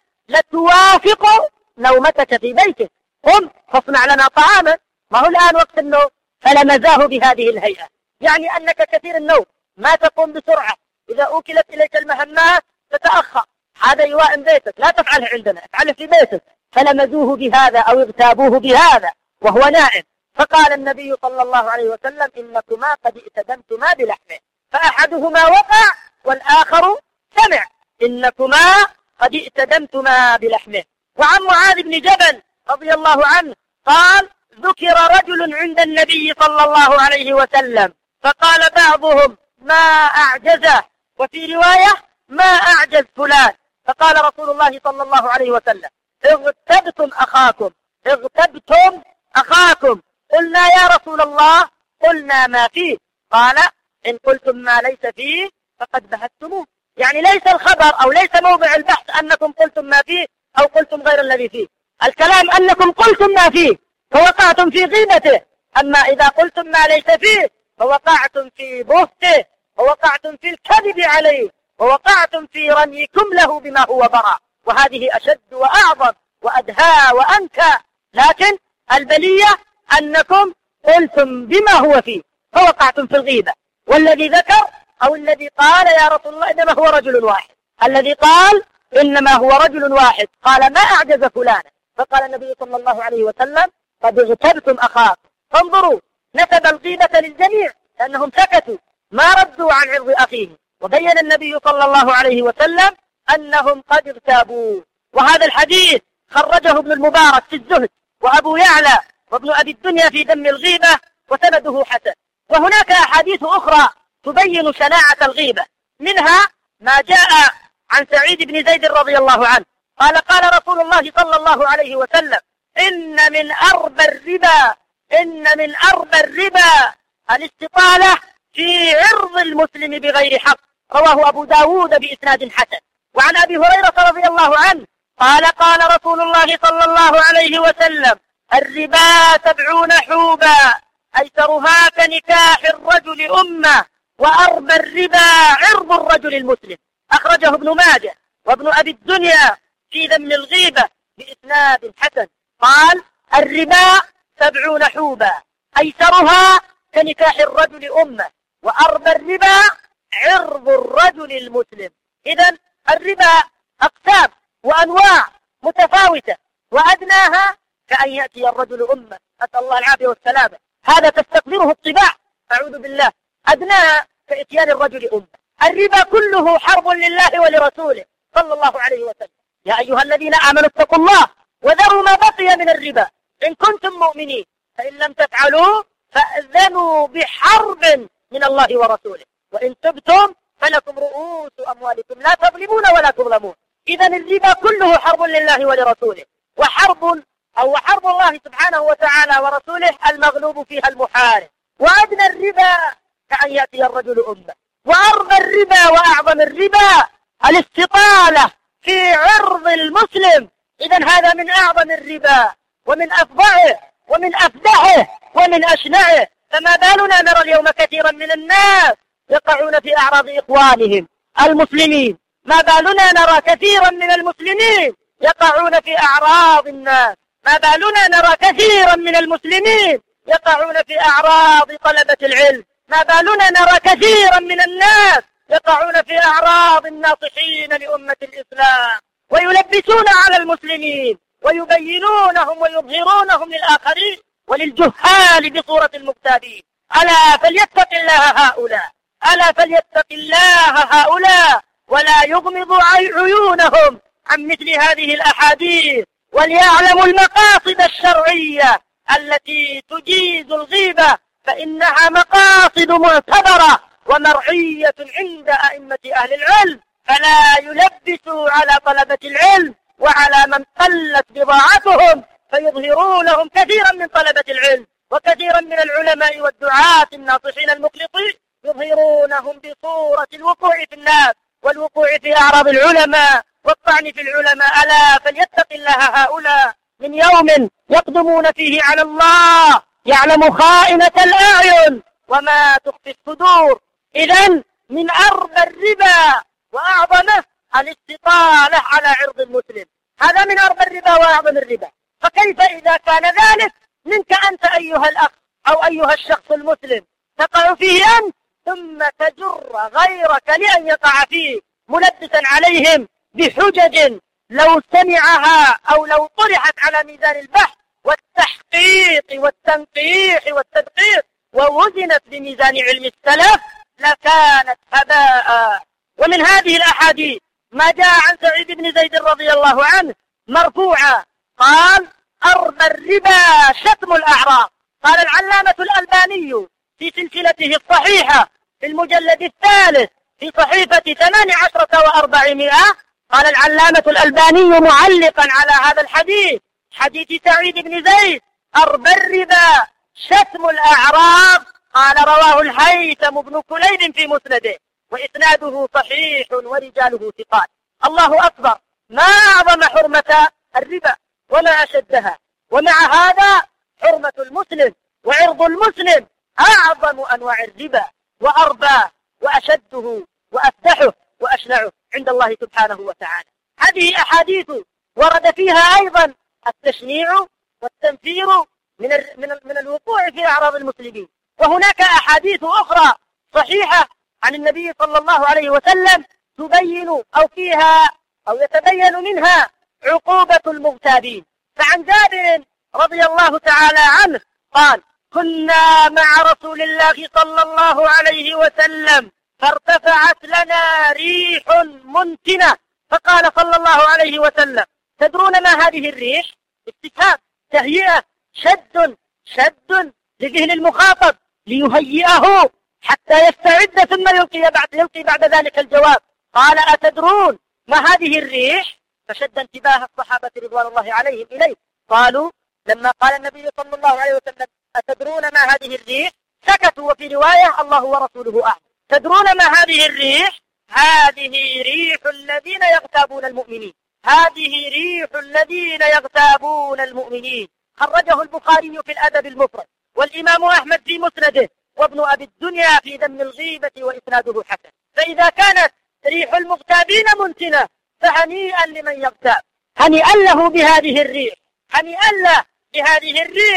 لتوافق نومتك في بيتك. قم فاصنع لنا طعاما، ما هو الآن وقت النوم. فلمزاه بهذه الهيئة، يعني أنك كثير النوم، ما تقوم بسرعة، إذا أوكلت إليك المهمات تتأخر. هذا يوائم بيتك، لا تفعله عندنا، افعله في بيتك. فلمزوه بهذا أو اغتابوه بهذا وهو نائم. فقال النبي صلى الله عليه وسلم: إنكما قد ائتدمتما بلحمه. فأحدهما وقع والآخر سمع: إنكما قد ائتدمتما بلحمه. وعن معاذ بن جبل رضي الله عنه قال: ذكر رجل عند النبي صلى الله عليه وسلم فقال بعضهم: ما أعجزه، وفي رواية: ما أعجز فلان. فقال رسول الله صلى الله عليه وسلم: اغتبتم أخاكم. قلنا: يا رسول الله، قلنا: ما فيه؟ قال: إن قلتم ما ليس فيه فقد بهتموه، يعني ليس الخبر أو ليس موضع البحث أنكم قلتم ما فيه أو قلتم غير الذي فيه، الكلام أنكم قلتم ما فيه فوقعتم في غيبته. أما إذا قلتم ما ليس فيه فوقعتم في بهته، ووقعتم في الكذب عليه، ووقعتم في رميكم له بما هو براء، وهذه أشد وأعظم وأدهى وأنكى. لكن البلية أنكم قلتم بما هو فيه فوقعتم في الغيبة. والذي ذكر أو الذي قال: يا رسول الله، إنما هو رجل واحد، الذي قال إنما هو رجل واحد، قال: ما أعجز فلانا. فقال النبي صلى الله عليه وسلم: قد اغتبتم أخاكم. فانظروا، نسب الغيبة للجميع لأنهم سكتوا ما ردوا عن عرض أخيه، وبين النبي صلى الله عليه وسلم أنهم قد اغتابوا. وهذا الحديث خرجه ابن المبارك في الزهد، وأبو يعلى، وابن أبي الدنيا في ذم الغيبة، وسنده حسن. وهناك أحاديث أخرى تبين شناعة الغيبة، منها ما جاء عن سعيد بن زيد رضي الله عنه قال: قال رسول الله صلى الله عليه وسلم: إن من أربى الربا الاستطالة في عرض المسلم بغير حق. رواه أبو داود بإسناد حسن. وعن أبي هريرة رضي الله عنه قال: قال رسول الله صلى الله عليه وسلم: الربا 70 حوبا، أيسرها كنكاح الرجل أمه، وأربى الربا عرض الرجل المسلم. أخرجه ابن ماجه وابن أبي الدنيا في ذم الغيبة بإسناد حسن. قال: الربا 70 حوبا، أيسرها كنكاح الرجل أمه، وأربى الربا عرض الرجل المسلم. إذن الربا أقسام وأنواع متفاوتة، وأدناها كأن يأتي الرجل أمه، أسأل الله العافية والسلامة، هذا تستقدره الطباع، أعوذ بالله. أدناها كإتيان الرجل أمه. الربا كله حرب لله ولرسوله صلى الله عليه وسلم. يا أيها الذين آمنوا اتقوا الله وذروا ما بقي من الربا إن كنتم مؤمنين، فإن لم تفعلوا فأذنوا بحرب من الله ورسوله، وإن تبتم فلكم رؤوس أموالكم لا تظلمون ولا تظلمون. إذن الربا كله حرب لله ولرسوله، وحرب الله سبحانه وتعالى ورسوله المغلوب فيها المحارب. وأدنى الربا كأن يأتي الرجل أمه، وأربى الربا وأعظم الربا الاستطالة في عرض المسلم. إذن هذا من أعظم الربا ومن أفظعه ومن أفدحه ومن أشنعه. فما بالنا نرى اليوم كثيرا من الناس يقعون في أعراض إخوانهم المسلمين، ما بالنا نرى كثيرا من المسلمين يقعون في أعراض الناس، ما بالنا نرى كثيرا من المسلمين يقعون في أعراض طلبة العلم، ما بالنا نرى كثيرا من الناس يقعون في أعراض الناصحين لأمة الإسلام، ويلبسون على المسلمين ويبينونهم ويظهرونهم للآخرين وللجهال بصورة المغتابين. ألا فليتق الله هؤلاء، ألا فليتق الله هؤلاء، ولا يغمض عيونهم عن مثل هذه الأحاديث، وليعلموا المقاصد الشرعية التي تجيز الغيبة، فإنها مقاصد معتبرة ومرعية عند أئمة أهل العلم، فلا يلبسوا على طلبة العلم وعلى من قلت بضاعتهم، فيظهرونهم كثيرا من طلبة العلم وكثيرا من العلماء والدعاة الناصحين المخلصين، يظهرونهم بصورة الوقوع في الناس والوقوع في أعراض العلماء والطعن في العلماء. ألا فليتق الله هؤلاء من يوم يقدمون فيه على الله يعلم خائنة الأعين وما تخفي الصدور. إذن من أربى الربا وأعظمه الاستطالة على عرض المسلم، هذا من أربى الربا وأعظم الربا. فكيف إذا كان ذلك منك أنت أيها الأخ أو أيها الشخص المسلم تقع فيه أنت، ثم تجر غيرك لأن يقع فيه، ملبسا عليهم بحجج لو سمعها أو لو طرحت على ميزان البحث والتحقيق والتنقيح والتدقيق ووزنت بميزان علم السلف لكانت هباء. ومن هذه الأحاديث ما جاء عن سعيد بن زيد رضي الله عنه مرفوعا قال: أربى الربا شتم الأعراض. قال العلامة الألباني في سلسلته الصحيحة في المجلد الثالث في صحيفة 18 و400، قال العلامة الألباني معلقا على هذا الحديث، حديث سعيد بن زيد: أربى الربا شتم الأعراض. قال: رواه الهيثم بن كليب في مسنده وإسناده صحيح ورجاله ثقات. الله أكبر، ما أعظم حرمة الربا وما أشدها. ومع هذا حرمة المسلم وعرض المسلم أعظم أنواع الربا وأربى وأشده وأفتحه وأشنعه عند الله سبحانه وتعالى. هذه أحاديث ورد فيها أيضا التشنيع والتنفير من الوقوع في أعراض المسلمين. وهناك أحاديث أخرى صحيحة عن النبي صلى الله عليه وسلم تبين أو فيها أو يتبين منها عقوبة المغتابين. فعن جابر رضي الله تعالى عنه قال: كنا مع رسول الله صلى الله عليه وسلم فارتفعت لنا ريح منتنة، فقال صلى الله عليه وسلم: تدرون ما هذه الريح؟ استفهام، تهيئة، شد لذهن المخاطب ليهيئه حتى يستعد ثم يلقي بعد ذلك الجواب. قال: أتدرون ما هذه الريح؟ فشد انتباه الصحابة رضوان الله عليهم إليه، قالوا لما قال النبي صلى الله عليه وسلم: أتدرون ما هذه الريح؟ سكتوا، وفي رواية: الله ورسوله أعلم. تدرون ما هذه الريح؟ هذه ريح الذين يغتابون المؤمنين، هذه ريح الذين يغتابون المؤمنين. خرجه البخاري في الأدب المفرد، والإمام أحمد في مسنده، وابن أبي الدنيا في ذم الغيبة، وإسناده حسن. فإذا كانت ريح المغتابين منتنة فهنيئا لمن يغتاب، هنيئا له بهذه الريح، هنيئا له بهذه الريح.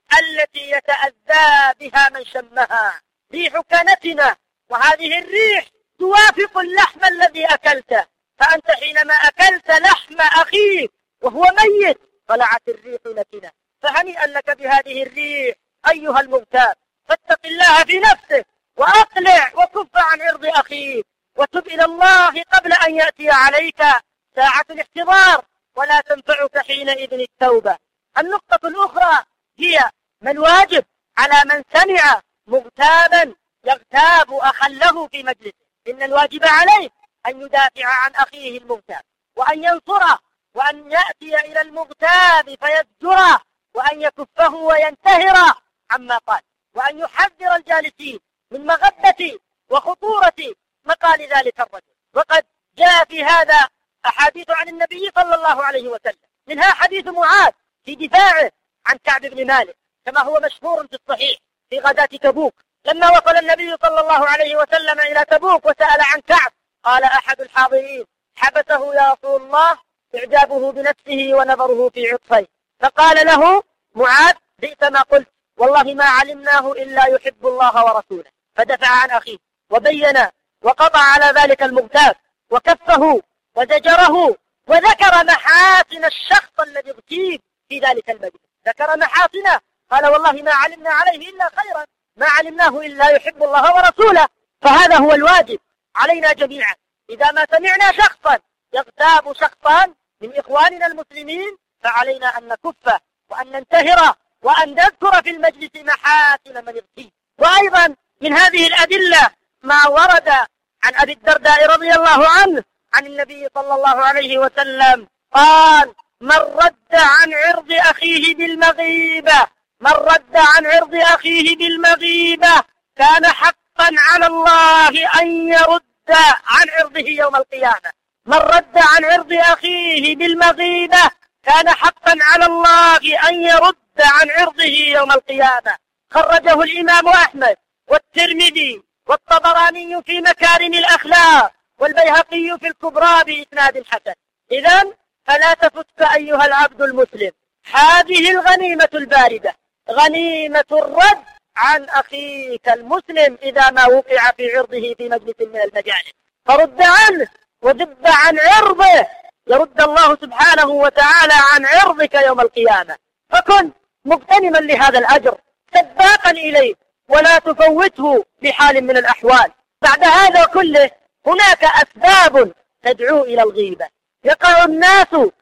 التي يتأذى بها من شمها. ريح كنتنة، وهذه الريح توافق اللحم الذي أكلته، فأنت حينما أكلت لحم أخيك وهو ميت طلعت الريح نتنة، فهنيئا لك بهذه الريح أيها المغتاب. فاتق الله في نفسك وأقلع وكف عن عرض أخيك، وتب إلى الله قبل أن يأتي عليك ساعة الاحتضار، ولا تنفعك حينئذ التوبة. النقطة الأخرى هي ما الواجب على من سمع مغتابا يغتاب أخا له في مجلسه. إن الواجب عليه أن يدافع عن أخيه المغتاب، وأن ينصره، وأن يأتي إلى المغتاب فيزجره، وأن يكفه وينتهره عما قال، وأن يحذر الجالسين من مغبة وخطورة مقال ذلك الرجل. وقد جاء في هذا أحاديث عن النبي صلى الله عليه وسلم، منها حديث معاذ في دفاعه عن كعب بن مالك، كما هو مشهور في الصحيح في غزاة تبوك. لما وصل النبي صلى الله عليه وسلم إلى تبوك وسأل عن كعب، قال أحد الحاضرين: حبسه يا رسول الله إعجابه بنفسه ونظره في عطفيه. فقال له معاذ: بئس ما قلت، والله ما علمناه إلا يحب الله ورسوله. فدفع عن أخيه وبين وقطع على ذلك المغتاب وكفه وزجره، وذكر محاسن الشخص الذي اغتيب في ذلك المجلس، ذكر محاسنه، قال: والله ما علمنا عليه إلا خيرا، ما علمناه إلا يحب الله ورسوله. فهذا هو الواجب علينا جميعا. إذا ما سمعنا شخصا يغتاب شخصا من إخواننا المسلمين فعلينا أن نكفه وأن ننتهره وأن نذكر في المجلس محاسن من اغتيب. وأيضا من هذه الأدلة ما ورد عن أبي الدرداء رضي الله عنه عن النبي صلى الله عليه وسلم قال: من رد عن عرض أخيه بالمغيبة، من رد عن عرض أخيه بالمغيبة كان حقا على الله أن يرد عن عرضه يوم القيامة. من رد عن عرض أخيه بالمغيبة كان حقا على الله أن يرد عن عرضه يوم القيامة. خرجه الإمام أحمد والترمذي والطبراني في مكارم الأخلاق والبيهقي في الكبرى بإسناد حسن. إذن فلا تفتك أيها العبد المسلم هذه الغنيمة الباردة، غنيمة الرد عن أخيك المسلم إذا ما وقع في عرضه في مجلس من المجالس، فرد عنه ودب عن عرضه، يرد الله سبحانه وتعالى عن عرضك يوم القيامة. فكن مغتنما لهذا الأجر سباقا إليه ولا تفوته بحال من الأحوال. بعد هذا كله هناك أسباب تدعو إلى الغيبة يقع الناس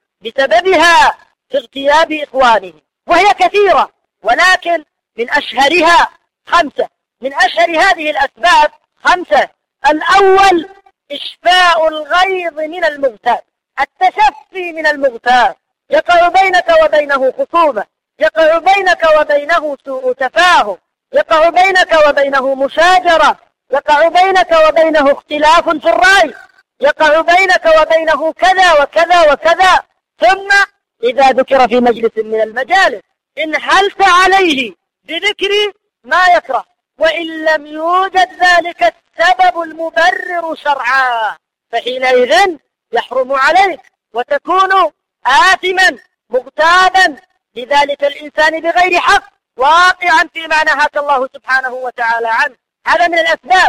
بسببها في اغتياب إخوانهم، وهي كثيرة، ولكن من أشهرها 5. من أشهر هذه الأسباب 5. الأول إشفاء الغيظ من المغتاب، التشفي من المغتاب. يقع بينك وبينه خصومة، يقع بينك وبينه سوء تفاهم، يقع بينك وبينه مشاجرة، يقع بينك وبينه اختلاف في الرأي، يقع بينك وبينه كذا وكذا وكذا. ثم إذا ذكر في مجلس من المجالس انحلت عليه بذكر ما يكره، وإن لم يوجد ذلك السبب المبرر شرعا فحينئذ يحرم عليك وتكون آثما مغتابا لذلك الإنسان بغير حق، واقعا فيما نهاك الله سبحانه وتعالى عنه. هذا من الأسباب.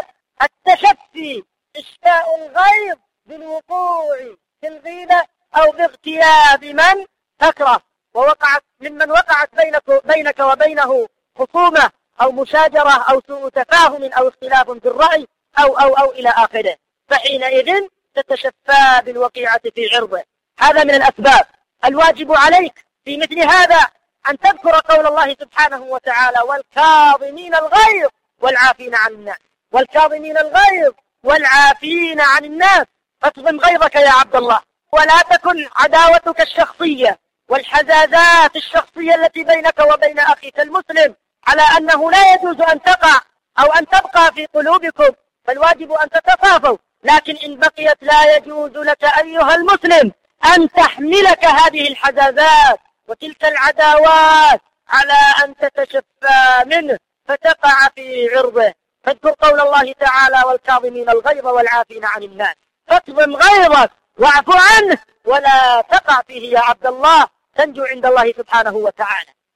التشفي، إشفاء الغيظ بالوقوع في الغيبة أو باغتياب من تكره ووقعت ممن وقعت بينك وبينه خصومة أو مشاجرة أو سوء تفاهم أو اختلاف في الرأي أو إلى آخره، فحينئذ تتشفى بالوقيعة في عرضه. هذا من الأسباب. الواجب عليك في مثل هذا أن تذكر قول الله سبحانه وتعالى: والكاظمين الغيظ والعافين عن الناس، والكاظمين الغيظ والعافين عن الناس. فاكظم غيظك يا عبد الله، ولا تكن عداوتك الشخصية والحزازات الشخصية التي بينك وبين أخيك المسلم على أنه لا يجوز أن تقع أو أن تبقى في قلوبكم، فالواجب أن تتصافوا. لكن إن بقيت لا يجوز لك أيها المسلم أن تحملك هذه الحزازات وتلك العداوات على أن تتشفى منه فتقع في عرضه. فاذكر قول الله تعالى: والكاظمين الغيظ والعافين عن الناس. فاكظم غيظك واعف عنه ولا تقع فيه يا عبد الله، تنجو عند الله سبحانه وتعالى.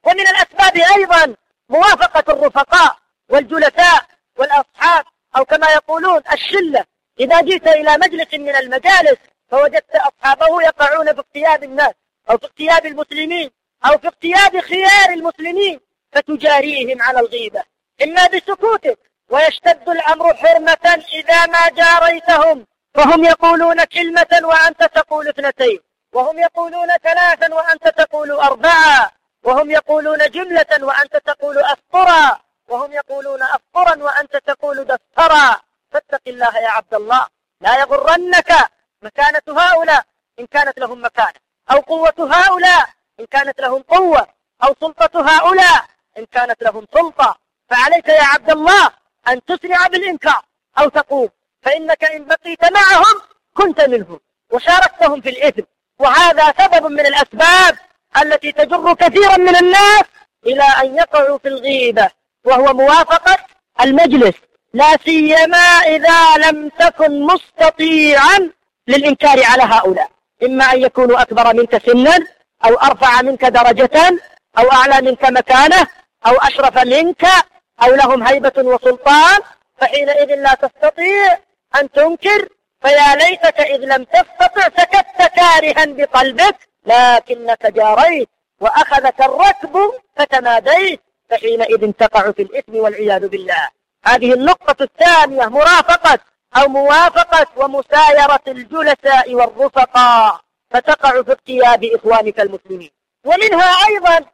ومن الأسباب أيضا موافقة الرفقاء والجلساء والأصحاب، أو كما يقولون الشلة. إذا جئت إلى مجلس من المجالس فوجدت أصحابه يقعون في اغتياب الناس أو في اغتياب المسلمين أو في اغتياب خيار المسلمين، فتجاريهم على الغيبة إما بسكوتك، ويشتد الأمر حرمة إذا ما جاريتهم، فهم يقولون كلمة وأنت تقول 2، وهم يقولون 3 وأنت تقول 4، وهم يقولون جملة وأنت تقول أسطرا، وهم يقولون أسطرا وأنت تقول دسترا. فاتق الله يا عبد الله، لا يغرنك مكانة هؤلاء إن كانت لهم مكانة، أو قوة هؤلاء إن كانت لهم قوة، أو سلطة هؤلاء إن كانت لهم سلطة. فعليك يا عبد الله أن تسرع بالإنكار أو تقوم، فإنك إن بقيت معهم كنت منهم وشاركتهم في الإثم. وهذا سبب من الأسباب التي تجر كثيرا من الناس إلى أن يقعوا في الغيبة، وهو موافقة المجلس، لا سيما إذا لم تكن مستطيعا للإنكار على هؤلاء، إما أن يكونوا أكبر منك سنا، أو أرفع منك درجة، أو أعلى منك مكانة، أو أشرف منك، أو لهم هيبة وسلطان، فحينئذ لا تستطيع أن تنكر. فيا ليتك إذ لم تستطع سكت كارها بقلبك، لكنك جاريت وأخذك الركب فتماديت، فحينئذ تقع في الإثم والعياذ بالله. هذه النقطة الثانية، مرافقة أو موافقة ومسايرة الجلساء والرفقاء، فتقع في اغتياب إخوانك المسلمين. ومنها أيضا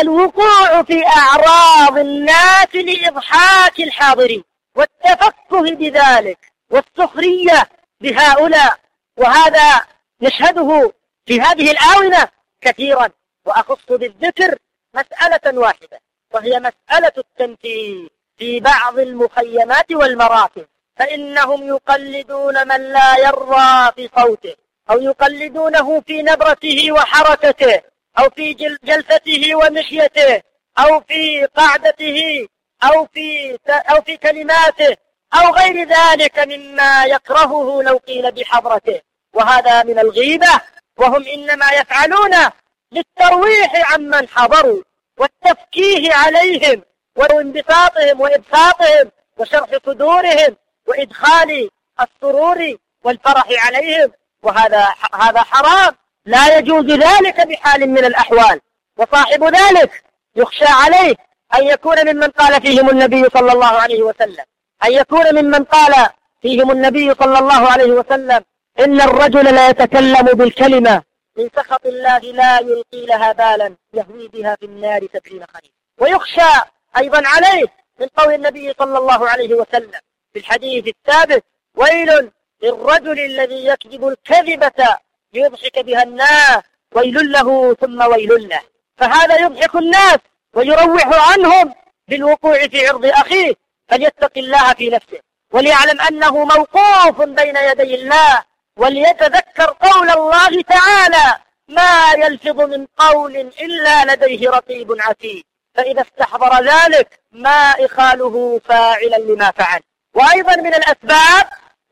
الوقوع في أعراض الناس لإضحاك الحاضرين والتفكه بذلك والسخرية بهؤلاء، وهذا نشهده في هذه الآونة كثيرا. وأخص بالذكر مسألة واحدة، وهي مسألة التمثيل في بعض المخيمات والمراكز، فإنهم يقلدون من لا يرضى في صوته، أو يقلدونه في نبرته وحركته، أو في جلسته ومشيته، أو في قعدته، أو في كلماته، أو غير ذلك مما يكرهه لو قيل بحضرته. وهذا من الغيبة، وهم إنما يفعلون للترويح عمن حضروا والتفكيه عليهم وانبساطهم وإبساطهم وشرح صدورهم وإدخال السرور والفرح عليهم، وهذا حرام، لا يجوز ذلك بحال من الأحوال. وصاحب ذلك يخشى عليه أن يكون ممن قال فيهم النبي صلى الله عليه وسلم، أن يكون ممن قال فيهم النبي صلى الله عليه وسلم: إن الرجل لا يتكلم بالكلمة من سخط الله لا يلقي لها بالا يهوي بها في النار 70 خريف. ويخشى أيضا عليه من قول النبي صلى الله عليه وسلم في الحديث الثابت: ويل للرجل الذي يكذب الكذبة ليضحك بها الناس، ويل له ثم ويل له. فهذا يضحك الناس ويروح عنهم بالوقوع في عرض أخيه، فليتق الله في نفسه وليعلم أنه موقوف بين يدي الله، وليتذكر قول الله تعالى: ما يلفظ من قول إلا لديه رقيب عتيد. فإذا استحضر ذلك ما إخاله فاعلا لما فعل. وأيضا من الأسباب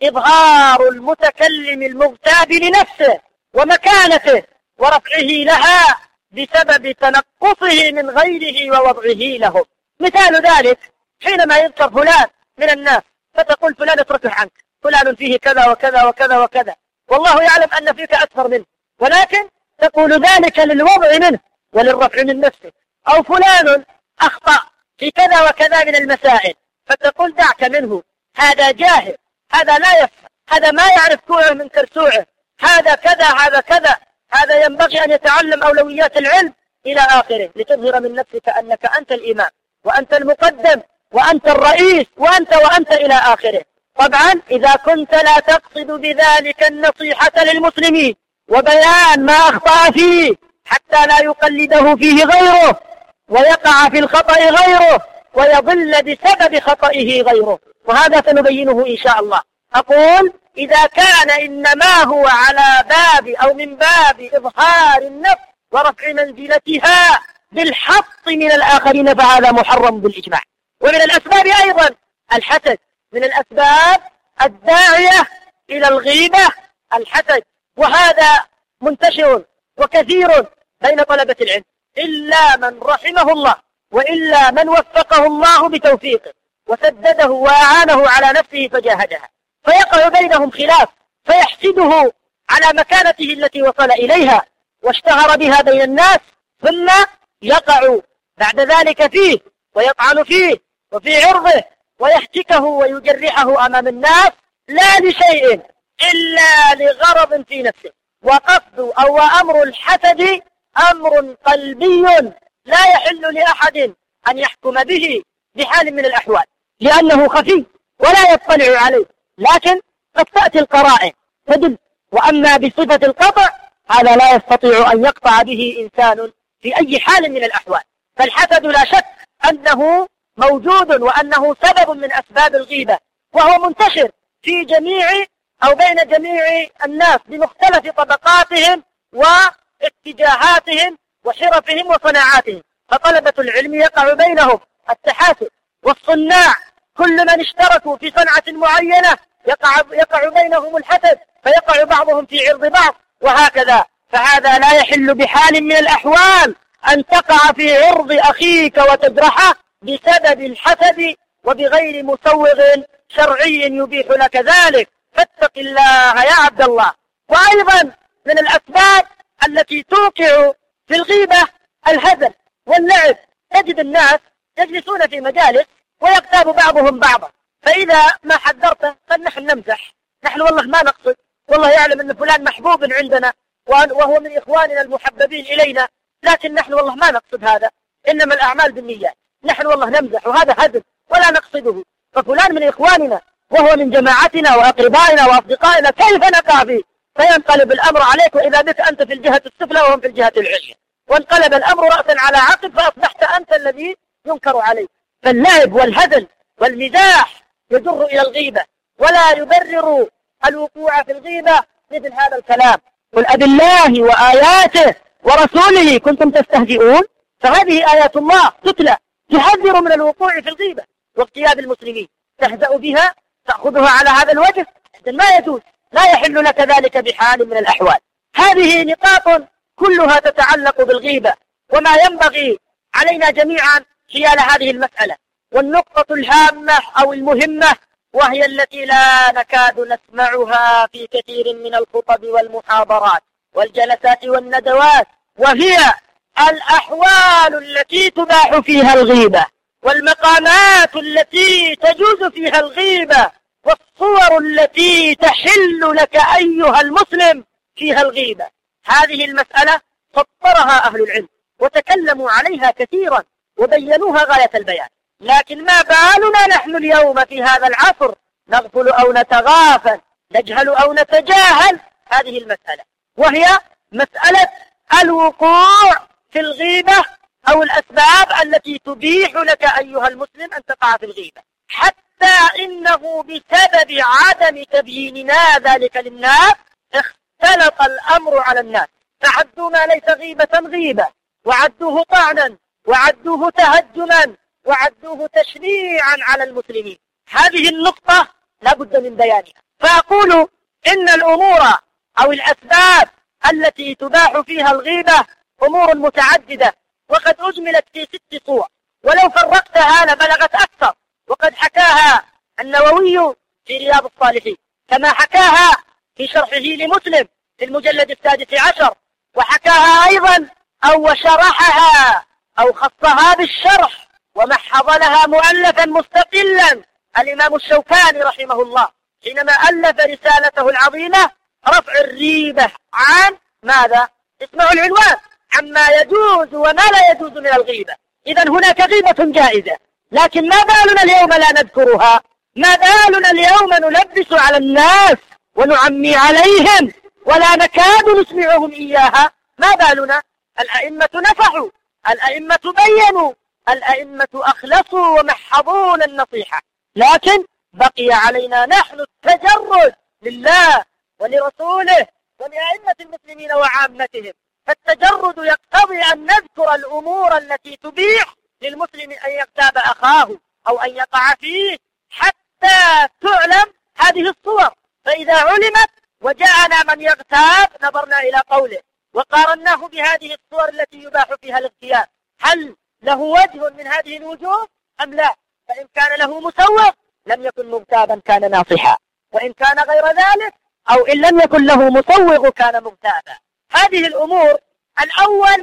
إظهار المتكلم المغتاب لنفسه ومكانته ورفعه لها بسبب تنقصه من غيره ووضعه لهم. مثال ذلك حينما يذكر فلان من الناس فتقول: فلان اتركه عنك، فلان فيه كذا وكذا وكذا وكذا، والله يعلم أن فيك أكثر منه، ولكن تقول ذلك للوضع منه وللرفع من نفسه. أو فلان أخطأ في كذا وكذا من المسائل، فتقول: دعك منه، هذا جاهل، هذا لا يفهم، هذا ما يعرف كوعه من كرسوعه، هذا كذا، هذا كذا، هذا ينبغي أن يتعلم أولويات العلم إلى آخره، لتظهر من نفسك أنك أنت الإمام وأنت المقدم وأنت الرئيس وأنت إلى آخره. طبعا إذا كنت لا تقصد بذلك النصيحة للمسلمين وبيان ما أخطأ فيه حتى لا يقلده فيه غيره ويقع في الخطأ غيره ويضل بسبب خطئه غيره، وهذا سنبينه إن شاء الله. أقول: إذا كان إنما هو على باب أو من باب إظهار النفس ورفع منزلتها بالحط من الآخرين فهذا محرم بالإجماع. ومن الأسباب أيضا الحسد، من الأسباب الداعية إلى الغيبة الحسد، وهذا منتشر وكثير بين طلبة العلم، إلا من رحمه الله، وإلا من وفقه الله بتوفيقه وسدده وأعانه على نفسه فجاهدها، فيقع بينهم خلاف، فيحسده على مكانته التي وصل إليها واشتهر بها بين الناس، ثم يقع بعد ذلك فيه ويطعن فيه وفي عرضه ويحتكه ويجرحه أمام الناس، لا لشيء إلا لغرض في نفسه. وقصد أو أمر الحسد أمر قلبي لا يحل لأحد أن يحكم به بحال من الأحوال، لأنه خفي ولا يطلع عليه، لكن قد تأتي القرائن تدل. وأما بصفة القطع هذا لا يستطيع أن يقطع به إنسان في أي حال من الأحوال. فالحسد لا شك أنه موجود وأنه سبب من أسباب الغيبة، وهو منتشر في جميع أو بين جميع الناس بمختلف طبقاتهم واتجاهاتهم وحرفهم وصناعاتهم. فطلبة العلم يقع بينهم التحاسد، والصناع كل من اشتركوا في صنعة معينة يقع بينهم الحسد، فيقع بعضهم في عرض بعض وهكذا. فهذا لا يحل بحال من الأحوال أن تقع في عرض أخيك وتجرحه بسبب الحسد وبغير مسوغ شرعي يبيح لك ذلك. فاتق الله يا عبد الله. وأيضا من الأسباب التي توقع في الغيبة الهزل واللعب. تجد الناس يجلسون في مجالس ويغتاب بعضهم بعضا، فإذا ما حذرته قال نحن نمزح، نحن والله ما نقصد، والله يعلم أن فلان محبوب عندنا وهو من إخواننا المحببين إلينا، لكن نحن والله ما نقصد هذا، إنما الأعمال بالنيات، نحن والله نمزح وهذا هزل ولا نقصده، ففلان من إخواننا وهو من جماعتنا وأقربائنا وأصدقائنا كيف نقع فيه؟ فينقلب الأمر عليك، وإذا بك أنت في الجهة السفلى وهم في الجهة العليا، وانقلب الأمر رأسا على عقب، فأصبحت أنت الذي ينكر عليك. فاللعب والهزل والمزاح يجر إلى الغيبة، ولا يبرر الوقوع في الغيبة مثل هذا الكلام. قل أبالله وآياته ورسوله كنتم تستهزئون. فهذه آيات الله تتلى تحذر من الوقوع في الغيبة واغتياب المسلمين، تهزأ بها تأخذها على هذا الوجه، ما يجوز، لا يحل لك ذلك بحال من الأحوال. هذه نقاط كلها تتعلق بالغيبة، وما ينبغي علينا جميعا حيال هذه المسألة. والنقطة الهامة أو المهمة وهي التي لا نكاد نسمعها في كثير من الخطب والمحاضرات والجلسات والندوات، وهي الأحوال التي تباح فيها الغيبة، والمقامات التي تجوز فيها الغيبة، والصور التي تحل لك أيها المسلم فيها الغيبة. هذه المسألة سطرها أهل العلم وتكلموا عليها كثيرا وبينوها غاية البيان، لكن ما بالنا نحن اليوم في هذا العصر نغفل أو نتغافل، نجهل أو نتجاهل هذه المسألة، وهي مسألة الوقوع في الغيبة أو الأسباب التي تبيح لك أيها المسلم أن تقع في الغيبة، حتى إنه بسبب عدم تبييننا ذلك للناس اختلط الأمر على الناس، فعدوا ما ليس غيبة غيبة، وعدوه طعنا، وعدوه تهجما، وعدوه تشنيعا على المسلمين. هذه النقطة لا بد من بيانها. فأقول إن الأمور أو الأسباب التي تباح فيها الغيبة أمور متعددة، وقد أجملت في 6 صور، ولو فرقتها لبلغت أكثر، وقد حكاها النووي في رياض الصالحين، كما حكاها في شرحه لمسلم في المجلد 16، وحكاها أيضا أو شرحها أو خصها بالشرح ومحض لها مؤلفا مستقلا الإمام الشوكاني رحمه الله حينما ألف رسالته العظيمة رفع الريبة عن ماذا؟ اسمعوا العنوان: عما يجوز وما لا يجوز من الغيبة. إذن هناك غيبة جائزة، لكن ما بالنا اليوم لا نذكرها؟ ما بالنا اليوم نلبس على الناس ونعمي عليهم ولا نكاد نسمعهم إياها؟ ما بالنا؟ الأئمة نفحوا، الأئمة بينوا، الأئمة أخلصوا ومحضون النصيحة، لكن بقي علينا نحن التجرد لله ولرسوله ولأئمة المسلمين وعامتهم. فالتجرد يقتضي أن نذكر الأمور التي تبيح للمسلم أن يغتاب أخاه أو أن يقع فيه حتى تعلم هذه الصور. فإذا علمت وجاءنا من يغتاب نظرنا إلى قوله، وقارناه بهذه الصور التي يباح فيها الاغتياب، هل له وجه من هذه الوجوه أم لا؟ فإن كان له مسوغ لم يكن مغتابا، كان ناصحا، وإن كان غير ذلك أو إن لم يكن له مسوغ كان مغتابا. هذه الأمور: الأول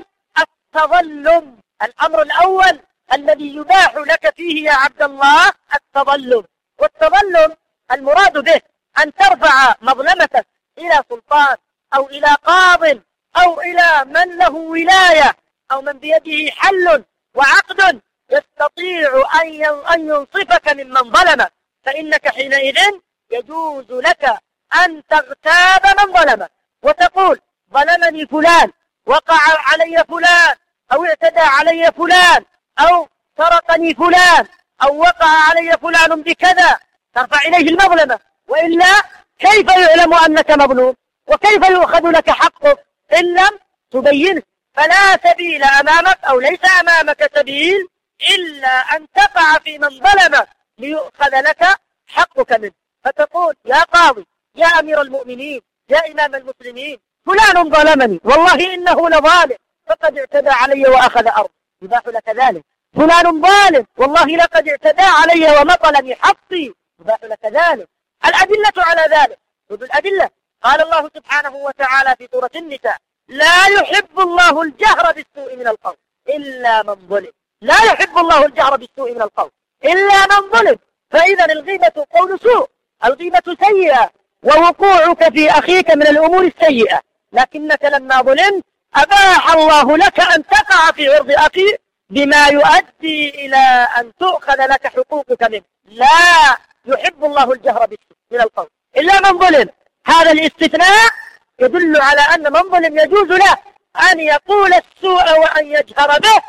التظلم، الأمر الأول الذي يباح لك فيه يا عبد الله التظلم. والتظلم المراد به أن ترفع مظلمتك إلى سلطان أو إلى قاض أو إلى من له ولاية أو من بيده حل وعقد يستطيع أن ينصفك ممن ظلمك، فإنك حينئذ يجوز لك أن تغتاب من ظلمك وتقول: ظلمني فلان، وقع علي فلان، أو اعتدى علي فلان، أو سرقني فلان، أو وقع علي فلان بكذا، ترفع إليه المظلمة. وإلا كيف يعلم أنك مظلوم؟ وكيف يؤخذ لك حقك إن لم تبينه؟ فلا سبيل أمامك أو ليس أمامك سبيل إلا أن تقع في من ظلمك ليؤخذ لك حقك منه، فتقول: يا قاضي، يا أمير المؤمنين، يا إمام المسلمين، فلان ظلمني، والله إنه لظالم، فقد اعتدى علي وأخذ أرض، يباح لك ذلك. فلان ظالم، والله لقد اعتدى علي ومطلني حقي، يباح لك ذلك. الأدلة على ذلك الأدلة: قال الله سبحانه وتعالى في سورة النساء: لا يحب الله الجهر بالسوء من القول إلا من ظلم. لا يحب الله الجهر بالسوء من القول إلا من ظلم. فإذا الغيبة قول سوء، الغيبة سيئة، ووقوعك في أخيك من الأمور السيئة، لكنك لما ظلمت أباح الله لك أن تقع في عرض أخيك بما يؤدي إلى أن تؤخذ لك حقوقك منه. لا يحب الله الجهر بالسوء من القول إلا من ظلم. هذا الاستثناء يدل على أن من ظلم يجوز له أن يقول السوء وأن يجهر به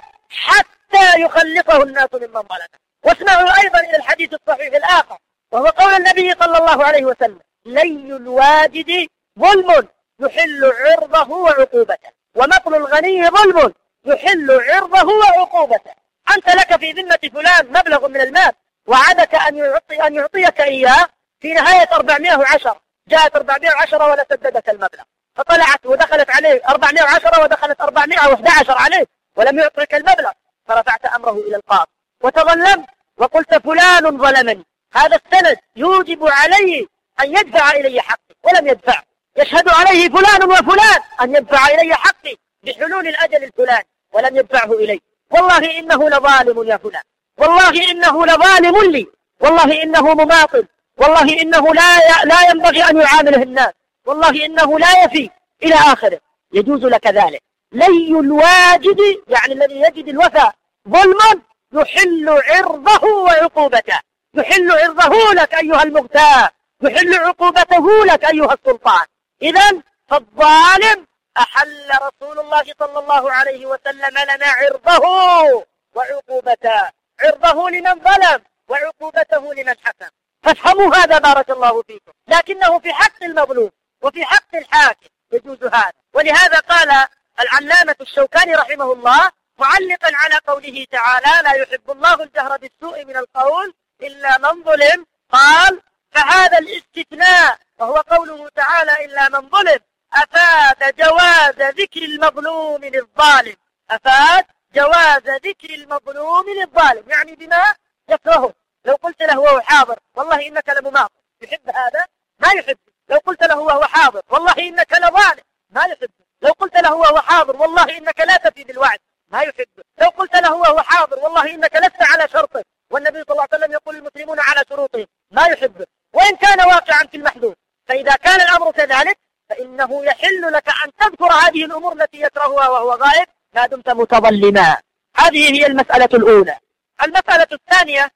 حتى يخلصه الناس ممن ظلمه. واسمعوا أيضا إلى الحديث الصحيح الآخر، وهو قول النبي صلى الله عليه وسلم: لي الواجد ظلم يحل عرضه وعقوبته، ومطل الغني ظلم يحل عرضه وعقوبته. أنت لك في ذمة فلان مبلغ من المال، وعدك أن يعطيك إياه في نهاية 410، جاءت 410 ولا سددك المبلغ، فطلعت ودخلت عليه 410 ودخلت 411 عليه ولم يعطيك المبلغ، فرفعت أمره إلى القاضي وتظلمت وقلت: فلان ظلمني. هذا السند يوجب عليه أن يدفع إلي حقي، ولم يدفع. يشهد عليه فلان وفلان أن يدفع إلي حقي بحلول الأجل الفلاني، ولم يدفعه إلي. والله إنه لظالم يا فلان، والله إنه لظالم لي، والله إنه مماطل، والله إنه لا ينبغي أن يعامله الناس، والله إنه لا يفي، إلى آخره. يجوز لك ذلك. لي الواجد يعني الذي يجد الوفاء ظلما يحل عرضه وعقوبته، يحل عرضه لك أيها المغتاب، يحل عقوبته لك أيها السلطان. إذن فالظالم أحل رسول الله صلى الله عليه وسلم لنا عرضه وعقوبته، عرضه لمن ظلم وعقوبته لمن حكم. فافهموا هذا بارك الله فيكم. لكنه في حق المظلوم وفي حق الحاكم يجوز هذا. ولهذا قال العلامة الشوكاني رحمه الله معلقا على قوله تعالى: لا يحب الله الجهر بالسوء من القول إلا من ظلم، قال: فهذا الاستثناء وهو قوله تعالى إلا من ظلم أفاد جواز ذكر المظلوم للظالم، أفاد جواز ذكر المظلوم للظالم، يعني بما يكرهه. لو قلت له وهو حاضر: والله إنك لمماطل، يحب هذا؟ ما يحب. لو قلت له وهو حاضر: والله إنك لظالم، ما يحب. لو قلت له وهو حاضر: والله إنك لا تفي بالوعد، ما يحب. لو قلت له وهو حاضر: والله إنك لست على شرطه، والنبي صلى الله عليه وسلم يقول المسلمون على شروطهم، ما يحب، وإن كان واقعا في المحدود. فإذا كان الأمر كذلك فإنه يحل لك أن تذكر هذه الأمور التي يكرهها وهو غائب ما دمت متظلما. هذه هي المسألة الأولى. المسألة الثانية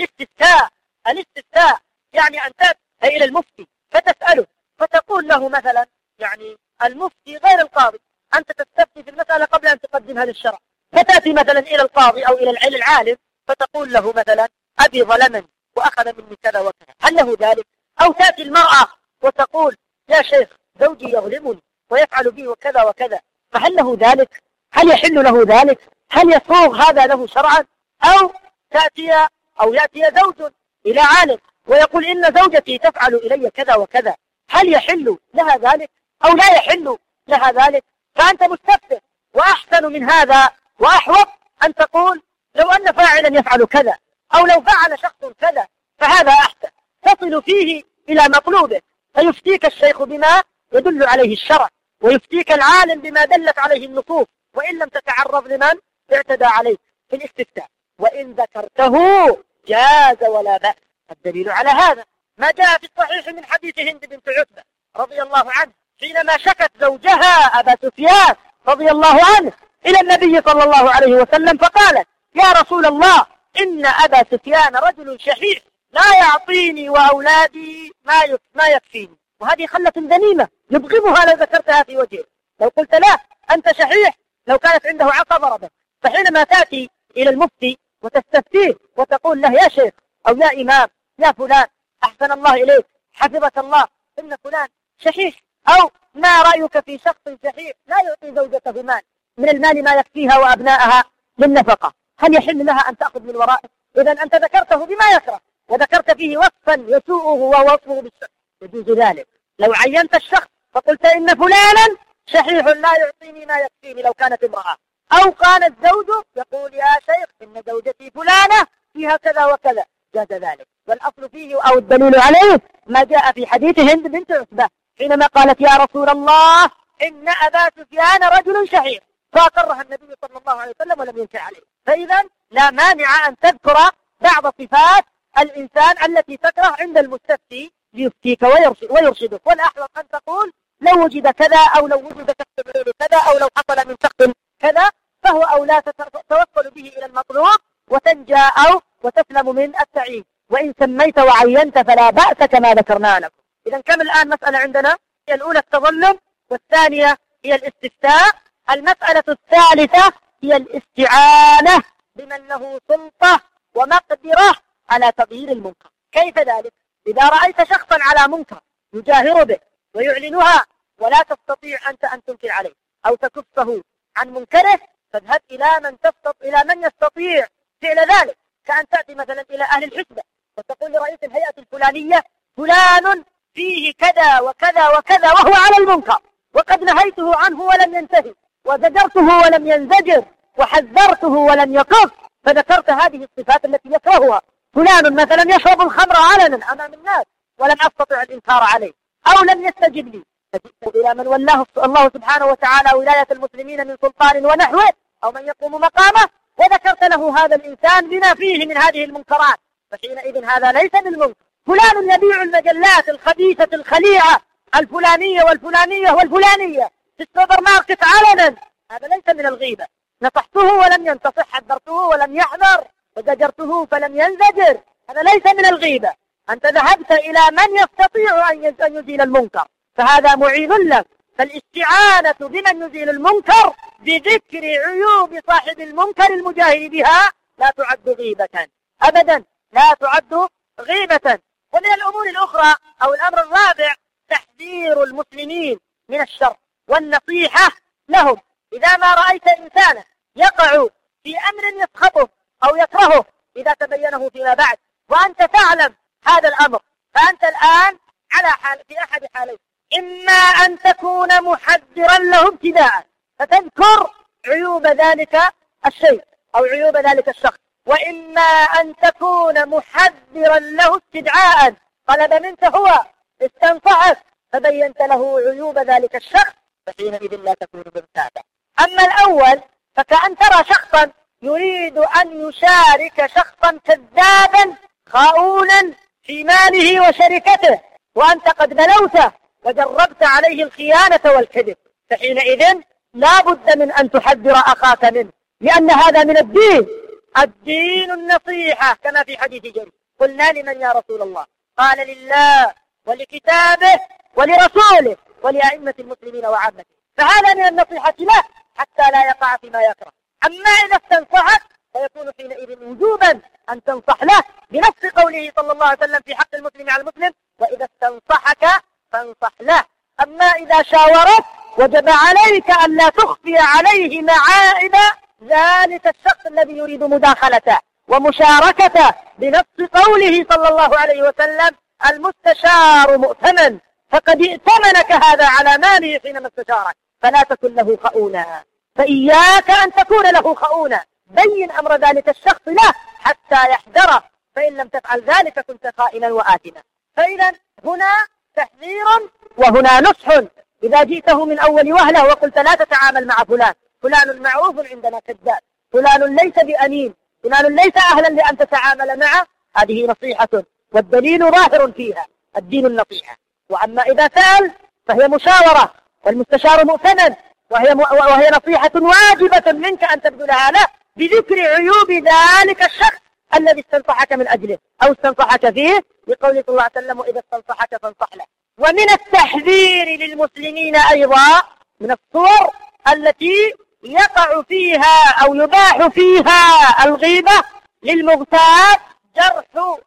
الاستفتاء يعني أن تأتي إلى المفتي فتسأله، فتقول له مثلا، يعني المفتي غير القاضي، أنت تستفتي في المسألة قبل أن تقدمها للشرع، فتأتي مثلا إلى القاضي أو إلى العالم فتقول له مثلا: أبي ظلمني وأخذ مني كذا وكذا، هل له ذلك؟ أو تأتي المرأة وتقول: يا شيخ زوجي يظلمني ويفعل بي وكذا وكذا، فهل له ذلك؟ هل يحل له ذلك؟ هل يصوغ هذا له شرعا؟ أو يأتي زوج إلى عالم ويقول: إن زوجتي تفعل إلي كذا وكذا، هل يحل لها ذلك أو لا يحل لها ذلك؟ فأنت مستفسر. وأحسن من هذا وأحوط أن تقول لو أن فاعلا يفعل كذا، أو لو فعل شخص كذا، فهذا أحسن. تصل فيه إلى مطلوبه، فيفتيك الشيخ بما يدل عليه الشرع، ويفتيك العالم بما دلت عليه النصوص، وإن لم تتعرض لمن اعتدى عليك في الاستفتاء. وإن ذكرته جاز ولا بأس. الدليل على هذا ما جاء في الصحيح من حديث هند بنت عتبة رضي الله عنه حينما شكت زوجها أبا سفيان رضي الله عنه إلى النبي صلى الله عليه وسلم، فقالت: يا رسول الله، إن أبا سفيان رجل شحيح لا يعطيني وأولادي ما يكفيني. وهذه خلة ذميمة يبغضها لو ذكرتها في وجهه. لو قلت له أنت شحيح، لو كانت عنده عصا ضربت. فحينما تأتي إلى المفتي وتستفتيه وتقول له: يا شيخ أو يا إمام يا فلان، أحسن الله إليك، حفظك الله، إن فلان شحيح، أو ما رأيك في شخص شحيح لا يعطي زوجته مال من المال ما يكفيها وأبنائها للنفقة، هل يحل لها أن تأخذ من ورائه؟ إذن أنت ذكرته بما يكره، وذكرت فيه وصفا يسوءه ووصفه بالشر، يجوز ذلك. لو عينت الشخص فقلت: إن فلانا شحيح لا يعطيني ما يكفيني، لو كانت امرأة، أو كان الزوج يقول: يا شيخ إن زوجتي فلانة فيها كذا وكذا، جاز ذلك. والأصل فيه أو الدليل عليه ما جاء في حديث هند بنت عتبة حينما قالت: يا رسول الله، إن أبا سفيان رجل شحيح، فأقرها النبي صلى الله عليه وسلم ولم ينكر عليه. فإذا لا مانع أن تذكر بعض صفات الإنسان التي تكره عند المستفتي ليفتيك ويرشدك. والأحوط أن تقول: لو وجد كذا، أو لو وجد كذا كذا، أو لو حصل من شخص كذا، فهو أولى تتوصل به إلى المطلوب وتنجى أو وتسلم من التعيين. وإن سميت وعينت فلا بأس كما ذكرنا لكم. إذا كم الآن مسألة عندنا؟ هي الأولى التظلم، والثانية هي الاستفتاء. المسألة الثالثة هي الاستعانة بمن له سلطة ومقدرة على تغيير المنكر. كيف ذلك؟ إذا رأيت شخصا على منكر يجاهر به ويعلنها، ولا تستطيع أنت أن تنكر عليه أو تكفه عن منكره، فاذهب إلى من يستطيع فعل ذلك. كأن تأتي مثلا إلى أهل الحسبة وتقول لرئيس الهيئة الفلانية: فلان فيه كذا وكذا وكذا وهو على المنكر، وقد نهيته عنه ولم ينتهي، وزجرته ولم ينزجر، وحذرته ولم يقف، فذكرت هذه الصفات التي يكرهها. فلان مثلا يشرب الخمر علنا أمام الناس ولم أستطع الإنكار عليه، أو لم يستجب لي، فجئت إلى من ولاه الله سبحانه وتعالى ولاية المسلمين من سلطان ونحوه، أو من يقوم مقامه، وذكرت له هذا الإنسان بما فيه من هذه المنكرات، فحينئذ هذا ليس بالمنكر. فلان يبيع المجلات الخبيثة الخليعة الفلانية والفلانية والفلانية في السوبر ماركت علنا، هذا ليس من الغيبة. نصحته ولم ينتصح، حذرته ولم يحذر، وزجرته فلم ينزجر، هذا ليس من الغيبة. أنت ذهبت إلى من يستطيع أن يزيل المنكر، فهذا معين لك. فالاستعانة بمن يزيل المنكر بذكر عيوب صاحب المنكر المجاهر بها لا تعد غيبة أبدا، لا تعد غيبة. ومن الأمور الأخرى أو الأمر الرابع تحذير المسلمين من الشر والنصيحة لهم. إذا ما رأيت إنسانا يقع في أمر يسخطه أو يكرهه إذا تبينه فيما بعد وأنت تعلم هذا الأمر، فأنت الآن على حال في أحد حالين: إما أن تكون محذرا له ابتداء فتذكر عيوب ذلك الشيء أو عيوب ذلك الشخص، وإما أن تكون محذرا له استدعاء، طلب منك هو استنصحك فبينت له عيوب ذلك الشخص، فحينئذ لا تكون مبتدأ. أما الأول فكأن ترى شخصا يريد أن يشارك شخصا كذابا خاؤونا في ماله وشركته، وأنت قد بلوته وجربت عليه الخيانة والكذب، فحينئذ لا بد من أن تحذر أخاك منه، لأن هذا من الدين النصيحة كما في حديث جرير. قلنا: لمن يا رسول الله؟ قال: لله ولكتابه ولرسوله ولأئمة المسلمين وعامته. فهذا من النصيحة له حتى لا يقع فيما يكره. أما إذا استنصحك فيكون حينئذ وجوبا أن تنصح له بنفس قوله صلى الله عليه وسلم في حق المسلم على المسلم: وإذا استنصحك فانصح له. أما إذا شاورت وجب عليك أن لا تخفي عليه معائب ذلك الشخص الذي يريد مداخلته ومشاركته، بنفس قوله صلى الله عليه وسلم: المستشار مؤتمن، فقد ائتمنك هذا على ماله حينما استشارك، فلا تكن له خؤونا، فإياك أن تكون له خؤونا. بين أمر ذلك الشخص له حتى يحذره، فإن لم تفعل ذلك كنت خائنا وآثما. فإذا هنا تحذير وهنا نصح. إذا جئته من أول وهلة وقلت لا تتعامل مع فلان، فلان معروف عندنا كذاب، فلان ليس بأمين، فلان ليس أهلا لأن تتعامل معه، هذه نصيحة والدليل ظاهر فيها، الدين النصيحة. وأما إذا سأل فهي مشاورة، والمستشار مؤتمن، وهي نصيحة واجبة منك أن تبذلها له بذكر عيوب ذلك الشخص الذي استنصحك من أجله أو استنصحك فيه، لقوله صلى الله عليه وسلم: وإذا استنصحك فانصح له. ومن التحذير للمسلمين أيضا من الصور التي يقع فيها أو يباح فيها الغيبة للمغتاب جرح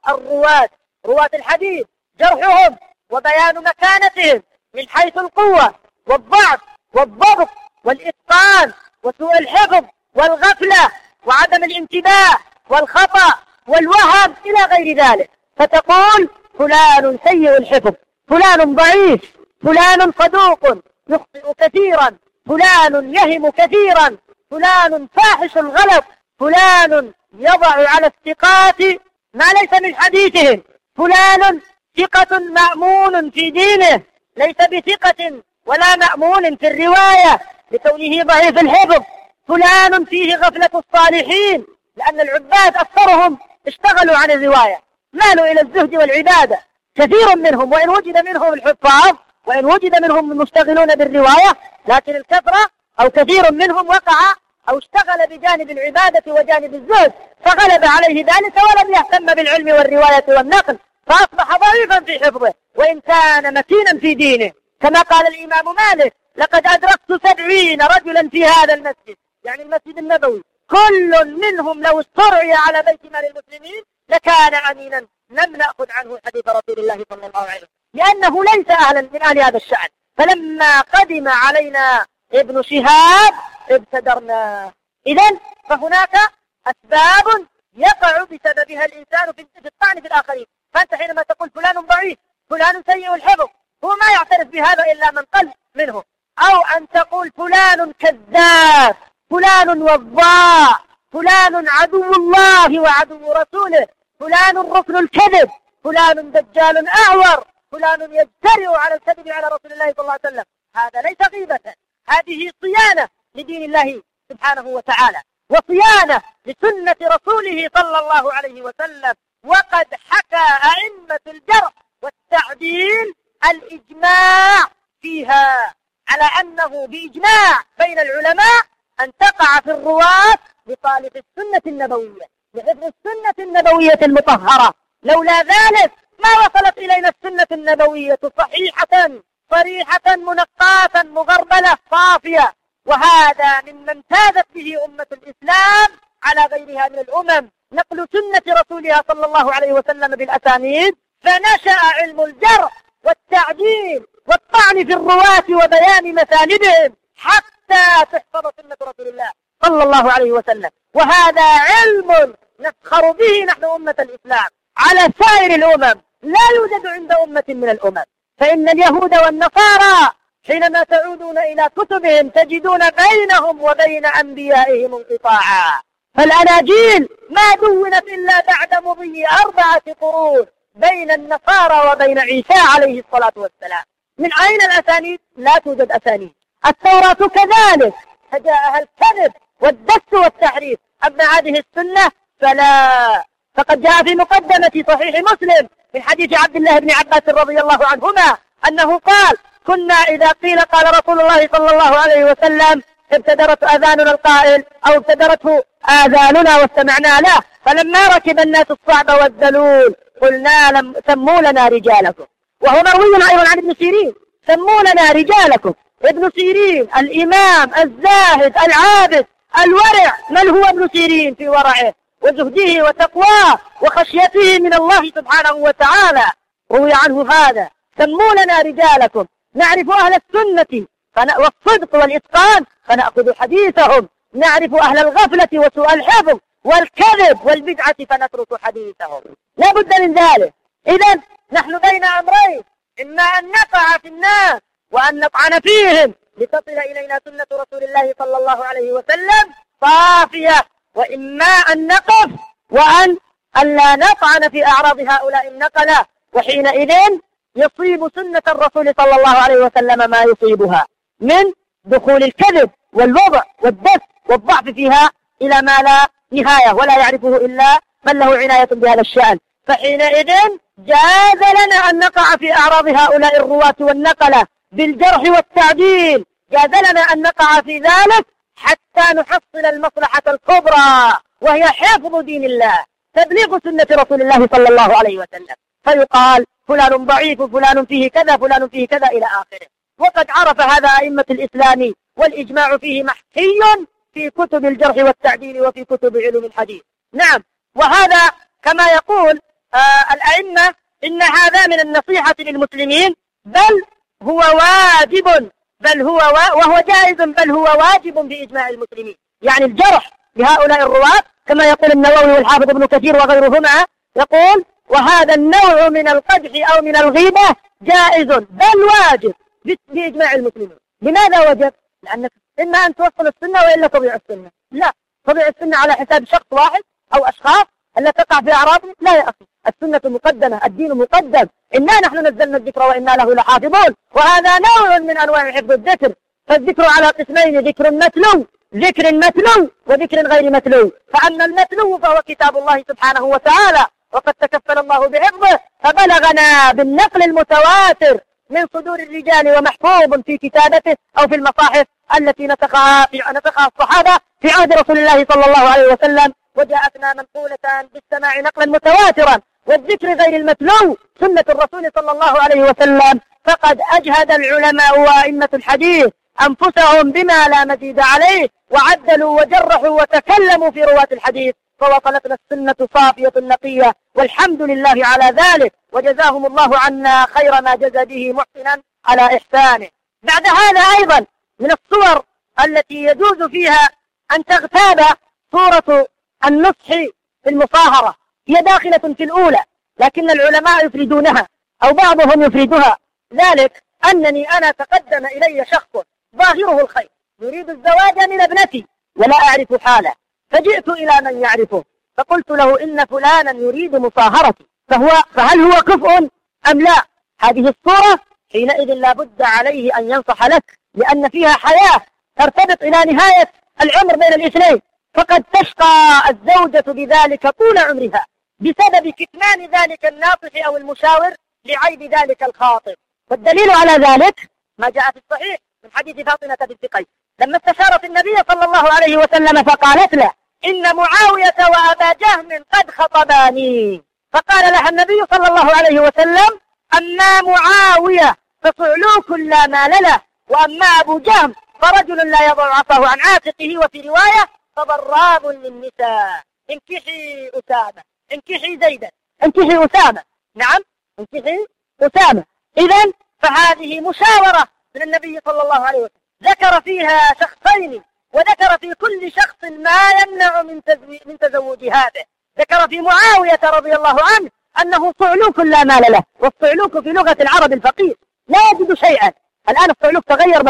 رواة الحديث، جرحهم وبيان مكانتهم من حيث القوة والضعف والضبط والإتقان وسوء الحفظ والغفلة وعدم الانتباه والخطأ والوهم إلى غير ذلك. فتقول: فلان سيء الحفظ، فلان ضعيف، فلان صدوق يخطئ كثيرا، فلان يهم كثيرا، فلان فاحش الغلط، فلان يضع على الثقات ما ليس من حديثهم، فلان ثقة مأمون في دينه ليس بثقة ولا مأمون في الرواية لكونه ضعيف الحفظ، فلان فيه غفلة الصالحين، لأن العباد أكثرهم اشتغلوا عن الرواية، مالوا إلى الزهد والعبادة كثير منهم، وإن وجد منهم الحفاظ وإن وجد منهم المشتغلون بالرواية، لكن الكثرة أو كثير منهم وقع أو اشتغل بجانب العبادة وجانب الزهد، فغلب عليه ذلك ولم يهتم بالعلم والرواية والنقل، فأصبح ضعيفا في حفظه وإن كان متينا في دينه. كما قال الإمام مالك: لقد أدركت 70 رجلا في هذا المسجد، يعني المسجد النبوي، كل منهم لو استرعي على بيت مال المسلمين لكان أمينا، لم نأخذ عنه حديث رسول الله صلى الله عليه وسلم، لأنه ليس أهلا من أهل هذا الشأن. فلما قدم علينا ابن شهاب ابتدرنا. إذن فهناك أسباب يقع بسببها الإنسان في الطعن في الآخرين. فأنت حينما تقول فلان ضعيف، فلان سيء الحفظ، هو ما يعترف بهذا إلا من قل منه. أو أن تقول فلان كذاب، فلان وضاع، فلان عدو الله وعدو رسوله، فلان ركن الكذب، فلان دجال أعور، فلان يجترئ على الكذب على رسول الله صلى الله عليه وسلم. هذا ليس غيبة، هذه صيانة لدين الله سبحانه وتعالى، وصيانة لسنة رسوله صلى الله عليه وسلم. وقد حكى أئمة الجرح والتعديل الإجماع فيها على أنه بإجماع بين العلماء أن تقع في الرواة بطالب السنة النبوية، بحفظ السنة النبوية المطهرة. لولا ذلك ما وصلت إلينا السنة النبوية صحيحة صريحة منقاة مغربلة صافية. وهذا مما امتازت به أمة الإسلام على غيرها من الأمم، نقل سنة رسولها صلى الله عليه وسلم بالأسانيد، فنشأ علم الجرح والتعديل والطعن في الرواة وبيان مساندهم حتى تحفظ سنة رسول الله صلى الله عليه وسلم. وهذا علم نفخر به نحن أمة الإسلام على سائر الأمم، لا يوجد عند أمة من الأمم. فإن اليهود والنصارى حينما تعودون إلى كتبهم تجدون بينهم وبين أنبيائهم انقطاعا، فالأناجيل ما دونت إلا بعد مضي 4 قرون بين النصارى وبين عيسى عليه الصلاة والسلام. من أين الأسانيد؟ لا توجد أسانيد. التوراة كذلك فجاءها الكذب والدس والتحريف. أما هذه السنة فلا. فقد جاء في مقدمة صحيح مسلم من حديث عبد الله بن عباس رضي الله عنهما أنه قال: كنا إذا قيل قال رسول الله صلى الله عليه وسلم ابتدرت آذاننا القائل، أو ابتدرته آذاننا واستمعنا له، فلما ركب الناس الصعب والذلول قلنا سموا لنا رجالكم. وهو مروي أيضا عن ابن سيرين: سموا لنا رجالكم. ابن سيرين الإمام الزاهد العابد الورع، من هو ابن سيرين في ورعه وزهده وتقواه وخشيته من الله سبحانه وتعالى؟ روي عنه هذا: سموا لنا رجالكم، نعرف أهل السنة والصدق والإتقان فنأخذ حديثهم، نعرف أهل الغفلة وسوء الحفظ والكذب والبدعة فنترك حديثهم. لا بد من ذلك. إذن نحن بين أمرين: إما أن نقع في الناس وأن نطعن فيهم لتصل إلينا سنة رسول الله صلى الله عليه وسلم صافية، وإما أن نقف وأن لا نطعن في أعراض هؤلاء النقلة، وحينئذ يصيب سنة الرسول صلى الله عليه وسلم ما يصيبها من دخول الكذب والوضع والدس والضعف فيها إلى ما لا نهاية ولا يعرفه إلا من له عناية بهذا الشأن. فحينئذ جاز لنا أن نقع في أعراض هؤلاء الرواة والنقلة بالجرح والتعديل، جاز لنا أن نقع في ذلك حتى نحصل المصلحة الكبرى، وهي حفظ دين الله، تبليغ سنة رسول الله صلى الله عليه وسلم. فيقال فلان ضعيف، فلان فيه كذا، فلان فيه كذا إلى آخره. وقد عرف هذا أئمة الإسلام، والإجماع فيه محكي في كتب الجرح والتعديل وفي كتب علوم الحديث. نعم، وهذا كما يقول الأئمة إن هذا من النصيحة للمسلمين، بل هو واجب، وهو جائز، بل هو واجب بإجماع المسلمين. يعني الجرح لهؤلاء الرواة كما يقول النووي والحافظ ابن كثير وغيرهما، يقول وهذا النوع من القدح أو من الغيبة جائز بل واجب بإجماع المسلمين. لماذا وجب؟ لأنك إما أن توصل السنة وإلا تضيع السنة. لا، تضيع السنة على حساب شخص واحد أو أشخاص التي تقع في أعراضهم، لا يا أخي، السنة مقدمة، الدين مقدم، إنا نحن نزلنا الذكر وإنا له لحافظون. وهذا نوع من أنواع حفظ الذكر. فالذكر على قسمين: ذكر متلو وذكر غير متلو. فأما المتلو فهو كتاب الله سبحانه وتعالى، وقد تكفل الله بحفظه، فبلغنا بالنقل المتواتر من صدور الرجال ومحفوظ في كتابته أو في المصاحف التي نسخها الصحابة في عهد رسول الله صلى الله عليه وسلم، وجاءتنا منقولة بالسماع نقلا متواترا. والذكر غير المتلو سنة الرسول صلى الله عليه وسلم، فقد أجهد العلماء وأئمة الحديث أنفسهم بما لا مزيد عليه، وعدلوا وجرحوا وتكلموا في رواة الحديث، فوصلتنا السنة صافية نقية، والحمد لله على ذلك، وجزاهم الله عنا خير ما جزى به محسنا على إحسانه. بعد هذا أيضا من الصور التي يجوز فيها أن تغتاب صورة النصح في المصاهرة، هي داخلة في الأولى، لكن العلماء يفردونها أو بعضهم يفردها. ذلك أنني أنا تقدم إلي شخص ظاهره الخير يريد الزواج من ابنتي ولا أعرف حاله، فجئت إلى من يعرفه فقلت له إن فلانا يريد مصاهرتي، فهل هو كفء أم لا؟ هذه الصورة حينئذ لا بد عليه أن ينصح لك، لأن فيها حياة ترتبط إلى نهاية العمر بين الاثنين، فقد تشقى الزوجة بذلك طول عمرها بسبب كتمان ذلك الناصح أو المشاور لعيب ذلك الخاطب. والدليل على ذلك ما جاء في الصحيح من حديث فاطمة بنت قيس لما استشارت النبي صلى الله عليه وسلم فقالت له إن معاوية وأبا جهم قد خطباني، فقال لها النبي صلى الله عليه وسلم أما معاوية فصعلوك لا مال له، وأما أبو جهم فرجل لا يضع عصاه عن عاتقه، وفي رواية فضراب للنساء. انكحي أسامة، انكحي زيدا، انكحي أسامة، نعم انكحي أسامة. إذن فهذه مشاورة من النبي صلى الله عليه وسلم ذكر فيها شخصين، وذكر في كل شخص ما يمنع من تزوج هذا. ذكر في معاوية رضي الله عنه أنه صعلوك لا مال له، والصعلوك في لغة العرب الفقير لا يجد شيئا. الآن الصعلوك تغير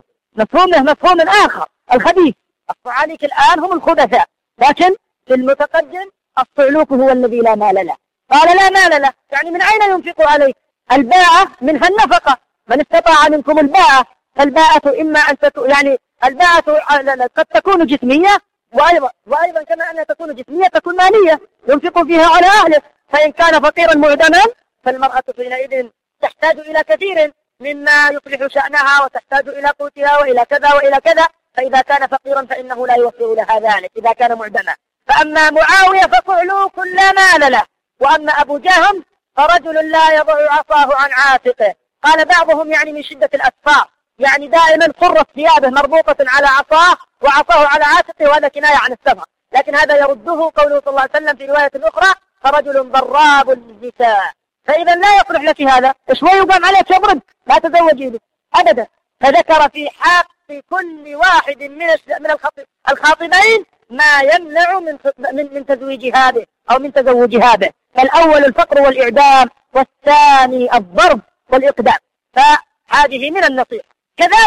مفهوم آخر، الخبيث. الصعاليك الآن هم الخبثاء، لكن في المتقدم الصعلوك هو الذي لا مال له. قال لا مال له يعني من أين ينفق عليه؟ الباءة منها النفقة، من استطاع منكم الباءة، فالباءة إما أن يعني الباءة قد تكون جسمية، وأيضا كما أنها تكون جسمية تكون مالية ينفق فيها على أهله. فإن كان فقيرا معدما فالمرأة حينئذ تحتاج إلى كثير مما يصلح شأنها، وتحتاج إلى قوتها وإلى كذا وإلى كذا. فإذا كان فقيرا فإنه لا يوفر لها ذلك إذا كان معدما. فأما معاوية فصعلوك لا مال له، وأما أبو جهم فرجل لا يضع عصاه عن عاتقه. قال بعضهم يعني من شدة الأسفار، يعني دائما قرة ثيابه مربوطة على عصاه وعصاه على عاتقه، وهذا كناية عن السفر. لكن هذا يرده قوله صلى الله عليه وسلم في رواية أخرى فرجل ضراب للنساء. فإذا لا يصلح لك هذا، شوي يقام عليك يضرب، لا تزوجي به أبدا. فذكر في حق كل واحد من الخاطبين ما يمنع من تزويج هذه أو من تزوج هذا. فالأول الفقر والإعدام، والثاني الضرب والإقدام. فهذه من النصيحة. كذلك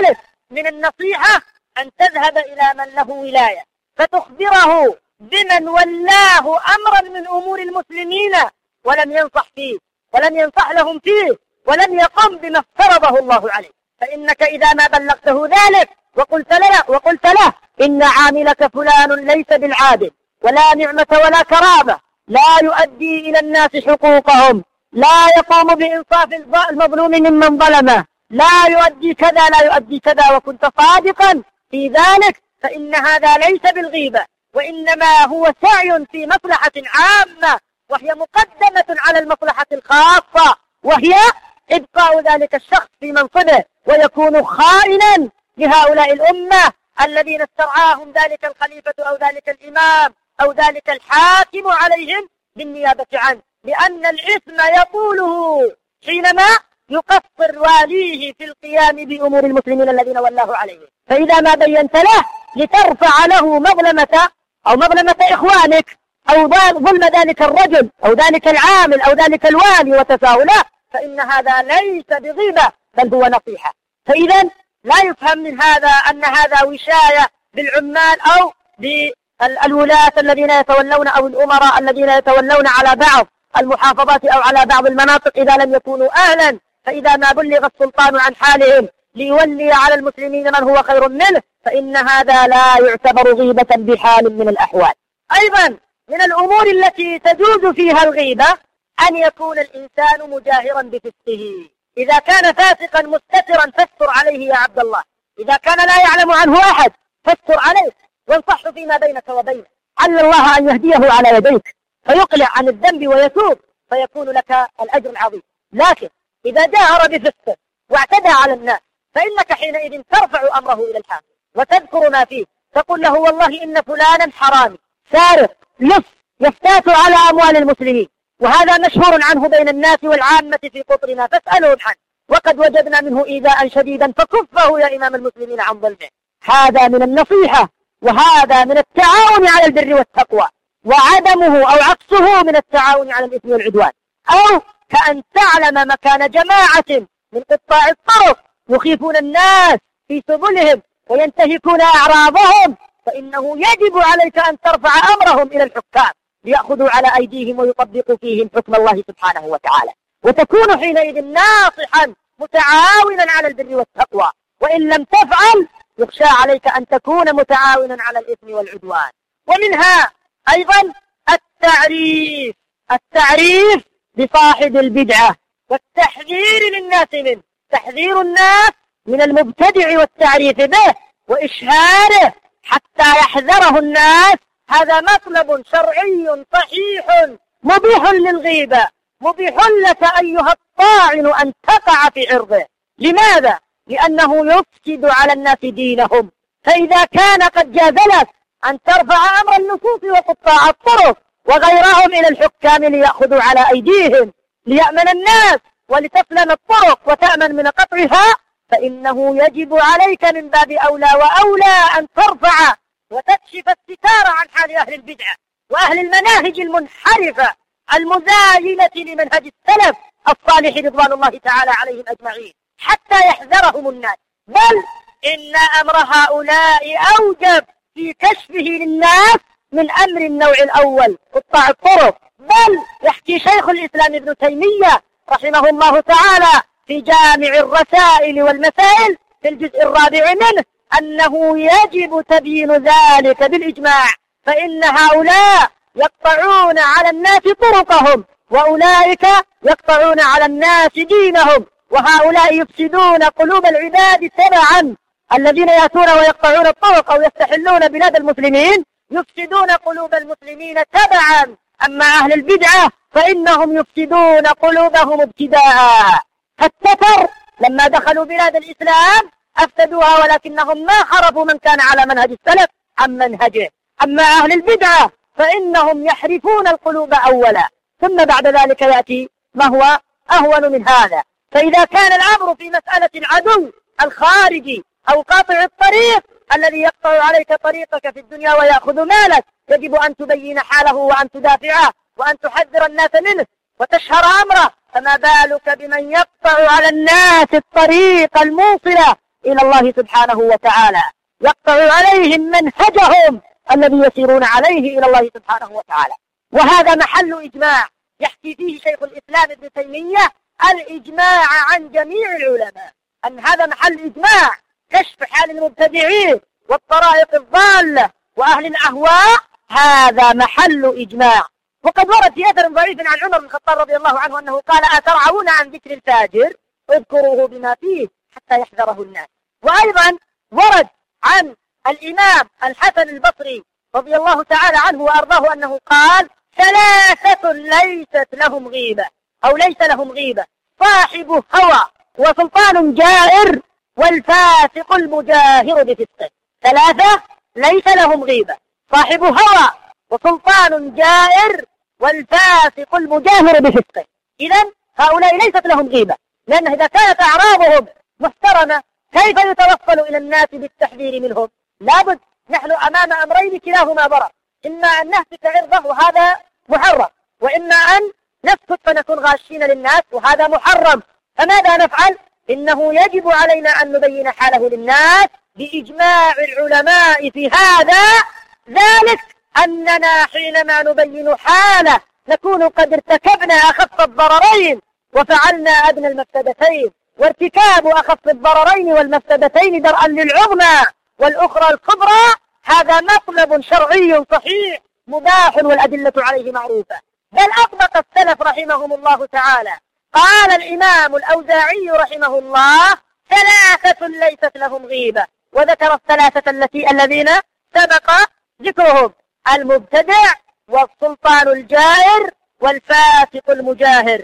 من النصيحة أن تذهب إلى من له ولاية فتخبره بمن ولاه أمرا من أمور المسلمين ولم ينصح فيه ولم ينصح لهم فيه ولم يقم بما افترضه الله عليه. فإنك إذا ما بلغته ذلك وقلت له إن عاملك فلان ليس بالعادل ولا نعمة ولا كرامة، لا يؤدي إلى الناس حقوقهم، لا يقوم بإنصاف المظلوم ممن ظلمه، لا يؤدي كذا لا يؤدي كذا، وكنت صادقا في ذلك، فإن هذا ليس بالغيبة، وإنما هو سعي في مصلحة عامة وهي مقدمة على المصلحة الخاصة، وهي إبقاء ذلك الشخص في منصبه ويكون خائنا لهؤلاء الأمة الذين استرعاهم ذلك الخليفة أو ذلك الإمام أو ذلك الحاكم عليهم بالنيابة عنه، لأن الإثم يطوله حينما يقصر واليه في القيام بأمور المسلمين الذين ولاه عليهم. فإذا ما بينت له لترفع له مظلمة أو مظلمة إخوانك أو ظلم ذلك الرجل أو ذلك العامل أو ذلك الوالي وتساهله، فإن هذا ليس بغيبة بل هو نصيحة. فإذا لا يفهم من هذا أن هذا وشاية بالعمال أو بالولاة الذين يتولون أو الأمراء الذين يتولون على بعض المحافظات أو على بعض المناطق إذا لم يكونوا أهلا، فإذا ما بلغ السلطان عن حالهم ليولي على المسلمين من هو خير منه فإن هذا لا يعتبر غيبة بحال من الأحوال. أيضا من الأمور التي تجوز فيها الغيبة أن يكون الإنسان مجاهرا بفسقه. إذا كان فاسقا مستترا فاستر عليه يا عبد الله، إذا كان لا يعلم عنه أحد فاستر عليه وانصحه فيما بينك وبينه، عل الله أن يهديه على يديك فيقلع عن الذنب ويتوب فيكون لك الأجر العظيم. لكن إذا جاهر بفسقه واعتدى على الناس فإنك حينئذ ترفع أمره إلى الحاكم وتذكر ما فيه، تقول له والله إن فلانا حرامي سارق لص يفتات على أموال المسلمين، وهذا مشهور عنه بين الناس والعامة في قطرنا فاسألهم عنه، وقد وجدنا منه إيذاء شديدا فكفه يا إمام المسلمين عن ظلمه. هذا من النصيحة، وهذا من التعاون على البر والتقوى، وعدمه أو عكسه من التعاون على الإثم والعدوان. أو كأن تعلم مكان جماعة من قطاع الطرق يخيفون الناس في سبلهم وينتهكون أعراضهم، فإنه يجب عليك أن ترفع أمرهم إلى الحكام ليأخذوا على أيديهم ويطبقوا فيهم حكم الله سبحانه وتعالى، وتكون حينئذ ناصحا متعاونا على البر والتقوى. وإن لم تفعل يخشى عليك أن تكون متعاونا على الإثم والعدوان. ومنها أيضا التعريف بصاحب البدعة والتحذير للناس منه، تحذير الناس من المبتدع والتعريف به وإشهاره حتى يحذره الناس. هذا مطلب شرعي صحيح مبيح للغيبة، مبيح لك أيها الطاعن أن تقع في عرضه. لماذا؟ لأنه يفسد على الناس دينهم. فإذا كان قد جاز لك أن ترفع أمر النصوص وقطاع الطرق وغيرهم إلى الحكام ليأخذوا على أيديهم ليأمن الناس ولتسلم الطرق وتأمن من قطعها، فإنه يجب عليك من باب أولى وأولى أن ترفع وتكشف الستار عن حال أهل البدعة وأهل المناهج المنحرفة المزايلة لمنهج السلف الصالح رضوان الله تعالى عليهم أجمعين، حتى يحذرهم الناس. بل إن أمر هؤلاء أوجب في كشفه للناس من أمر النوع الأول قطاع الطرق. بل يحكي شيخ الإسلام ابن تيمية رحمه الله تعالى في جامع الرسائل والمسائل في الجزء الرابع منه أنه يجب تبيين ذلك بالإجماع، فإن هؤلاء يقطعون على الناس طرقهم وأولئك يقطعون على الناس دينهم، وهؤلاء يفسدون قلوب العباد تبعا. الذين يأتون ويقطعون الطرق أو يستحلون بلاد المسلمين يفسدون قلوب المسلمين تبعا، أما أهل البدعة فإنهم يفسدون قلوبهم ابتداء. فالتتر لما دخلوا بلاد الإسلام أفسدوها، ولكنهم ما حرفوا من كان على منهج السلف عن منهجه. أما أهل البدعة فإنهم يحرفون القلوب أولا، ثم بعد ذلك يأتي ما هو أهون من هذا. فإذا كان الأمر في مسألة العدو الخارجي أو قاطع الطريق الذي يقطع عليك طريقك في الدنيا ويأخذ مالك، يجب أن تبين حاله وأن تدافعه وأن تحذر الناس منه وتشهر أمره، فما بالك بمن يقطع على الناس الطريق الموصلة إلى الله سبحانه وتعالى، يقطع عليهم منهجهم الذي يسيرون عليه إلى الله سبحانه وتعالى. وهذا محل إجماع يحكي فيه شيخ الإسلام ابن تيمية الإجماع عن جميع العلماء، أن هذا محل إجماع، كشف حال المبتدعين والطرائق الضالة وأهل الأهواء، هذا محل إجماع. وقد ورد في أثر ضعيف عن عمر بن الخطاب رضي الله عنه أنه قال: أترعون عن ذكر الفاجر؟ اذكروه بما فيه حتى يحذره الناس. وأيضا ورد عن الإمام الحسن البصري رضي الله تعالى عنه وأرضاه أنه قال: ثلاثة ليست لهم غيبة، أو ليس لهم غيبة: صاحب هوى، وسلطان جائر، والفاسق المجاهر بفسقه. ثلاثة ليس لهم غيبة: صاحب هوى، وسلطان جائر، والفاسق المجاهر بفسقه. إذن هؤلاء ليست لهم غيبة، لأن إذا كانت أعراضهم محترمة كيف يتوصل إلى الناس بالتحذير منهم؟ لابد، نحن أمام أمرين كلاهما ضرر: إما أن نهتك عرضه وهذا محرم، وإما أن نسكت فنكون غاشين للناس وهذا محرم. فماذا نفعل؟ إنه يجب علينا أن نبين حاله للناس بإجماع العلماء في هذا، ذلك أننا حينما نبين حاله نكون قد ارتكبنا أخف الضررين وفعلنا أدنى المفسدتين. وارتكاب أخف الضررين والمفسدتين درءا للعظمى والأخرى الكبرى، هذا مطلب شرعي صحيح مباح والأدلة عليه معروفة. بل أطبق السلف رحمهم الله تعالى. قال الإمام الأوزاعي رحمه الله: ثلاثة ليست لهم غيبة، وذكر الثلاثة الذين سبق ذكرهم: المبتدع، والسلطان الجائر، والفاسق المجاهر.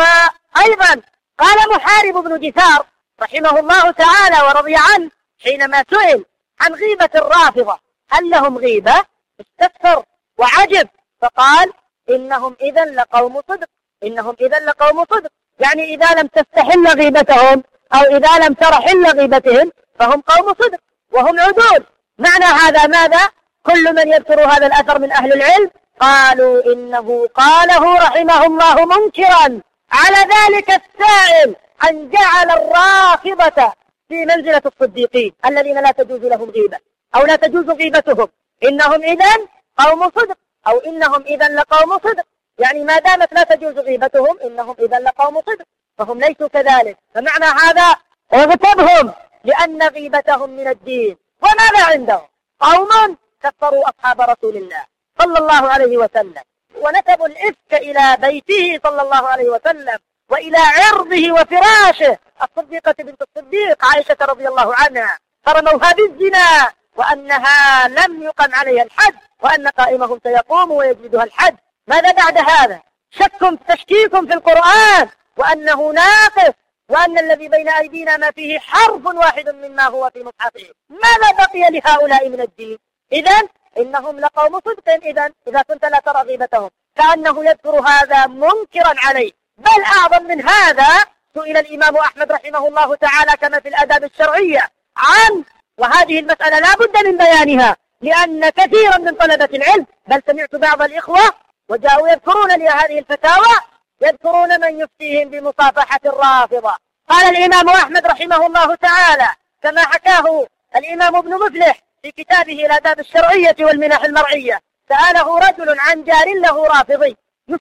وأيضا قال محارب بن دثار رحمه الله تعالى ورضي عنه حينما سئل عن غيبة الرافضة هل لهم غيبة؟ استفسر وعجب، فقال: إنهم إذا لقوم صدق، إنهم إذا لقوم صدق، يعني إذا لم تستحل غيبتهم أو إذا لم ترحل غيبتهم فهم قوم صدق وهم عدول. معنى هذا ماذا؟ كل من يذكر هذا الأثر من أهل العلم قالوا إنه قاله رحمه الله منكرا على ذلك السائل أن جعل الرافضة في منزلة الصديقين الذين لا تجوز لهم غيبة أو لا تجوز غيبتهم. إنهم إذن قوم صدق، أو إنهم إذن لقوم صدق، يعني ما دامت لا تجوز غيبتهم إنهم إذن لقوم صدق، فهم ليسوا كذلك. فمعنى هذا اغتبهم لأن غيبتهم من الدين. وماذا عندهم؟ قوم كفروا أصحاب رسول الله صلى الله عليه وسلم، ونسبوا الإفك إلى بيته صلى الله عليه وسلم وإلى عرضه وفراشه. الصديقة بنت الصديق عائشة رضي الله عنها فرموها بالزنا وأنها لم يقم عليها الحد، وأن قائمهم سيقوم ويجلدها الحد. ماذا بعد هذا؟ تشكيكم في القرآن وأنه ناقص، وأن الذي بين أيدينا ما فيه حرف واحد مما هو في مصحفه. ماذا بقي لهؤلاء من الدين؟ إذن إنهم لقوم صدق. إذا كنت لا ترى غيبتهم، كأنه يذكر هذا منكرا عليه. بل أعظم من هذا، سئل الإمام أحمد رحمه الله تعالى كما في الآداب الشرعية عن، وهذه المسألة لا بد من بيانها لأن كثيرا من طلبة العلم، بل سمعت بعض الإخوة وجاءوا يذكرون لي هذه الفتاوى، يذكرون من يفتيهم بمصافحة الرافضة. قال الإمام أحمد رحمه الله تعالى كما حكاه الإمام ابن مفلح في كتابه الآداب الشرعية والمنح المرعية: سأله رجل عن جار له رافضي: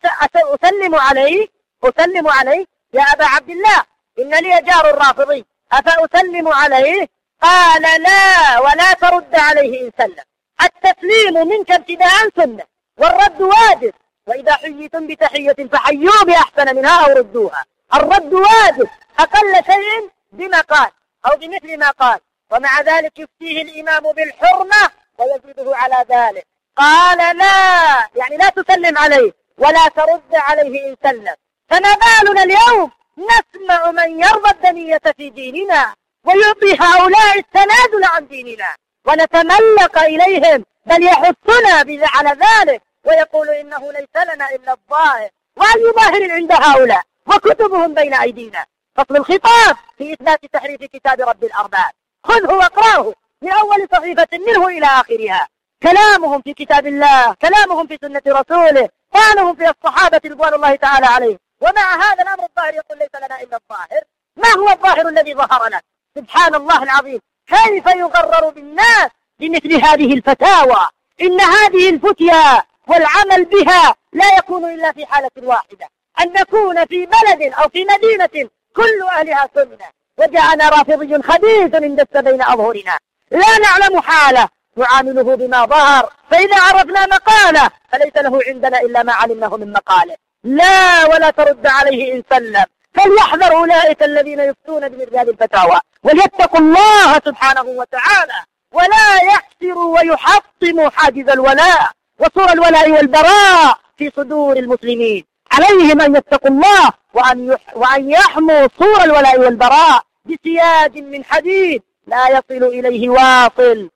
أسلم عليه يا أبا عبد الله، إن لي جار رافضي، أفأسلم عليه؟ قال: لا، ولا ترد عليه إن سلم. التسليم منك ابتداء سنة، والرد واجب، وإذا حييتم بتحية فحيوا بأحسن منها أو ردوها. الرد واجب أقل شيء بما قال أو بمثل ما قال، ومع ذلك يفتيه الإمام بالحرمة ويزيده على ذلك. قال: لا، يعني لا تسلم عليه ولا ترد عليه إن سلم. فما بالنا اليوم نسمع من يرضى الدنية في ديننا ويعطي هؤلاء التنازل عن ديننا ونتملق إليهم، بل يحثنا على ذلك ويقول إنه ليس لنا إلا الظاهر. وأي ظاهر عند هؤلاء وكتبهم بين أيدينا؟ فصل الخطاب في إثبات تحريف كتاب رب الأرباب، خذه واقراه من أول صحيفة منه إلى آخرها. كلامهم في كتاب الله، كلامهم في سنة رسوله، طعنهم في الصحابة رضوان الله تعالى عليهم. ومع هذا الأمر الظاهر يقول ليس لنا إلا الظاهر. ما هو الظاهر الذي ظهر لك؟ سبحان الله العظيم، كيف يغرر بالناس بمثل هذه الفتاوى؟ إن هذه الفتيا والعمل بها لا يكون إلا في حالة واحدة، أن نكون في بلد أو في مدينة كل أهلها سنة، وجاءنا رافضي خبيث اندس بين أظهرنا، لا نعلم حاله نعامله بما ظهر، فإذا عرفنا مقاله فليس له عندنا إلا ما علمناه من مقاله، لا ولا ترد عليه إن سلم. فليحذر أولئك الذين يفتون بمثل هذه الفتاوى، وليتقوا الله سبحانه وتعالى، ولا يحسروا ويحطموا حاجز الولاء وصور الولاء والبراء في صدور المسلمين. عليهم أن يتقوا الله وأن يحموا صور الولاء والبراء بسياج من حديد لا يصل إليه واصل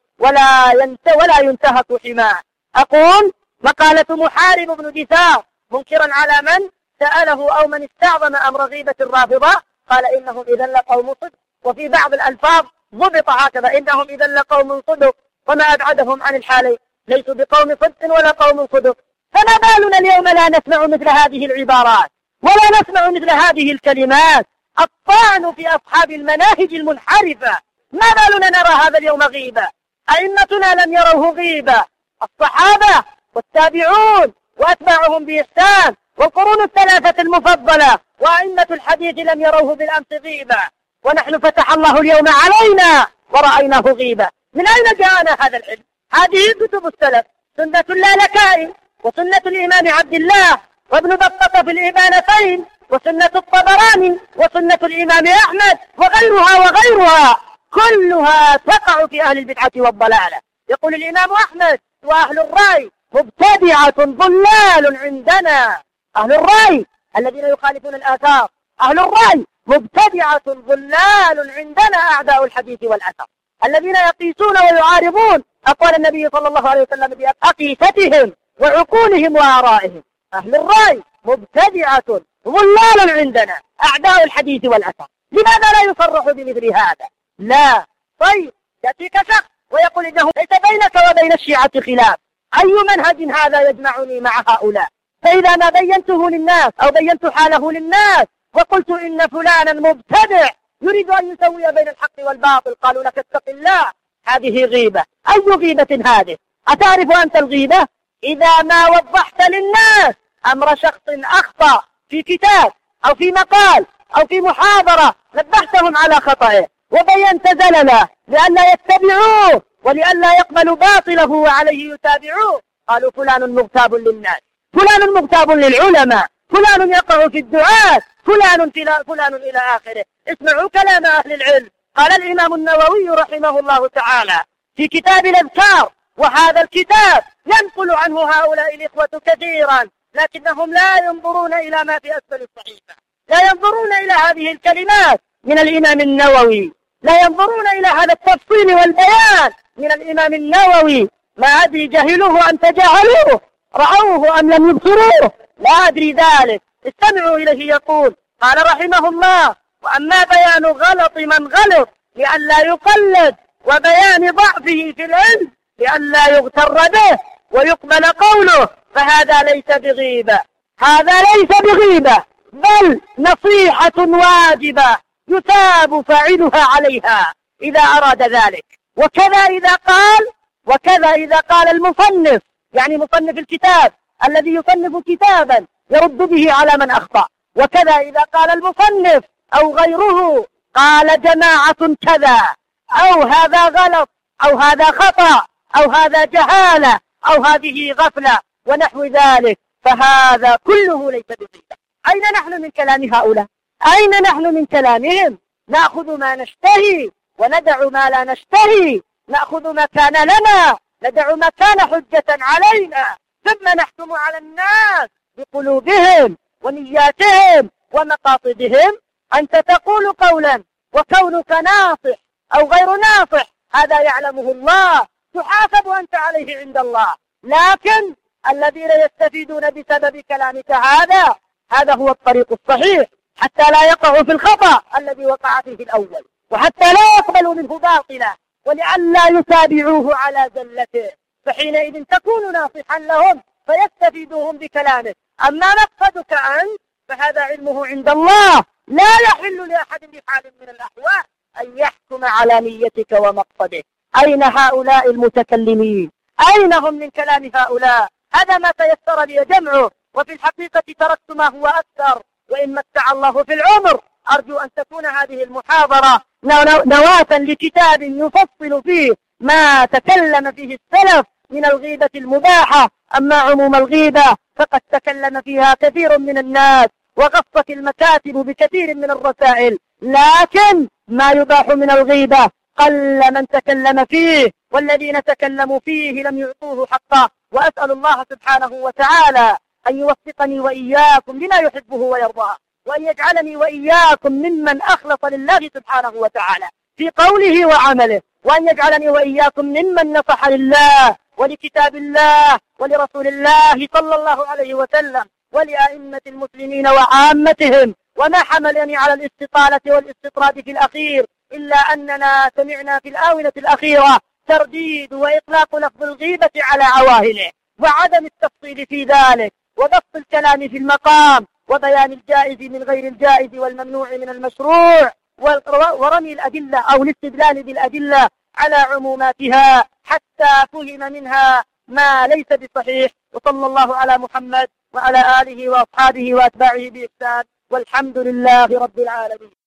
ولا ينتهك حماه. أقول مقالة محارب بن دثار منكرا على من سأله أو من استعظم أمر غيبة الرافضة، قال إنهم إذا لقوم صدق، وفي بعض الألفاظ ضبط هكذا إنهم إذا لقوم صدق، وما أبعدهم عن الحالين، ليسوا بقوم صدق ولا قوم صدق. فما بالنا اليوم لا نسمع مثل هذه العبارات ولا نسمع مثل هذه الكلمات، الطعن في أصحاب المناهج المنحرفة. ما بالنا نرى هذا اليوم غيبة؟ أئمتنا لم يروه غيبة، الصحابة والتابعون وأتباعهم بإحسان والقرون الثلاثة المفضلة وأئمة الحديث لم يروه بالأمس غيبة، ونحن فتح الله اليوم علينا ورأيناه غيبة. من أين جاءنا هذا العلم؟ هذه كتب السلف، سنة اللالكائي وسنة الإمام عبد الله وابن بطة في الإبانتين وسنة الطبراني وسنة الإمام أحمد وغيرها كلها تقع في أهل البدعة والضلالة. يقول الإمام أحمد: وأهل الرأي مبتدعة ضلال عندنا. أهل الرأي الذين يخالفون الآثار، أهل الرأي مبتدعة ضلال عندنا، أعداء الحديث والأثر الذين يقيسون ويعارضون أقوال النبي صلى الله عليه وسلم بأقيستهم وعقولهم وآرائهم. أهل الرأي مبتدعة ضلال عندنا، أعداء الحديث والأثر. لماذا لا يصرح بمثل هذا؟ لا. طيب يأتيك شخص ويقول إنه ليس بينك وبين الشيعة خلاف، أي منهج هذا يجمعني مع هؤلاء؟ فإذا ما بينته للناس أو بينت حاله للناس وقلت إن فلانا مبتدع يريد أن يسوي بين الحق والباطل، قالوا لك اتق الله، هذه غيبة. أي غيبة هذه؟ أتعرف أنت الغيبة؟ إذا ما وضحت للناس أمر شخص أخطأ في كتاب أو في مقال أو في محاضرة، نبهتهم على خطأه وبينت زلله لئلا يتبعوه ولئلا يقبلوا باطله وعليه يتابعوه، قالوا فلان مغتاب للناس، فلان مغتاب للعلماء، فلان يقع في الدعاة، فلان إلى آخره. اسمعوا كلام أهل العلم. قال الإمام النووي رحمه الله تعالى في كتاب الأذكار، وهذا الكتاب ينقل عنه هؤلاء الإخوة كثيرا، لكنهم لا ينظرون إلى ما في أسفل الصحيفة، لا ينظرون إلى هذه الكلمات من الإمام النووي، لا ينظرون إلى هذا التفصيل والبيان من الإمام النووي. ما أدري جهلوه أم تجاهلوه، رأوه أم لم يبصروه، لا أدري ذلك. استمعوا إليه يقول: قال رحمه الله: وأما بيان غلط من غلط لئلا يقلد، وبيان ضعفه في العلم لئلا يغتر به ويقبل قوله، فهذا ليس بغيبة، هذا ليس بغيبة، بل نصيحة واجبة يثاب فاعلها عليها إذا أراد ذلك. وكذا إذا قال المصنف، يعني مصنف الكتاب الذي يصنف كتابا يرد به على من أخطأ، وكذا إذا قال المصنف أو غيره قال جماعة كذا، أو هذا غلط، أو هذا خطأ، أو هذا جهالة، أو هذه غفلة ونحو ذلك، فهذا كله ليس بغيبة. أين نحن من كلام هؤلاء؟ أين نحن من كلامهم؟ نأخذ ما نشتهي وندع ما لا نشتهي، نأخذ ما كان لنا ندع ما كان حجة علينا، ثم نحكم على الناس بقلوبهم ونياتهم ومقاصدهم. أنت تقول قولا وكونك ناصح أو غير ناصح هذا يعلمه الله، تحاسب أنت عليه عند الله، لكن الذين يستفيدون بسبب كلامك هذا هو الطريق الصحيح، حتى لا يقعوا في الخطأ الذي وقع فيه الأول، وحتى لا يقبلوا منه باطلا، ولئلا يتابعوه على زلته، فحينئذ تكون ناصحا لهم فيستفيدوهم بكلامك. أما مقصدك أنت فهذا علمه عند الله، لا يحل لأحد بحال من الأحوال أن يحكم على نيتك ومقصدك. أين هؤلاء المتكلمين؟ أين هم من كلام هؤلاء؟ هذا ما تيسر لي جمعه، وفي الحقيقة تركت ما هو أكثر، وإن متع الله في العمر أرجو أن تكون هذه المحاضرة نواة لكتاب يفصل فيه ما تكلم فيه السلف من الغيبة المباحة. أما عموم الغيبة فقد تكلم فيها كثير من الناس، وغصت المكاتب بكثير من الرسائل، لكن ما يباح من الغيبة قل من تكلم فيه، والذين تكلموا فيه لم يعطوه حقه. وأسأل الله سبحانه وتعالى أن يوفقني وإياكم لما يحبه ويرضاه، وأن يجعلني وإياكم ممن أخلص لله سبحانه وتعالى في قوله وعمله، وأن يجعلني وإياكم ممن نصح لله ولكتاب الله ولرسول الله صلى الله عليه وسلم ولأئمة المسلمين وعامتهم. وما حملني على الاستطالة والاستطراد في الأخير إلا أننا سمعنا في الآونة الأخيرة ترديد وإطلاق لفظ الغيبة على عواهنه، وعدم التفصيل في ذلك، وبسط الكلام في المقام، وبيان الجائز من غير الجائز والممنوع من المشروع، ورمي الأدلة أو الاستدلال بالأدلة على عموماتها حتى فهم منها ما ليس بصحيح. وصلى الله على محمد وعلى آله وأصحابه وأتباعه بإحسان، والحمد لله رب العالمين.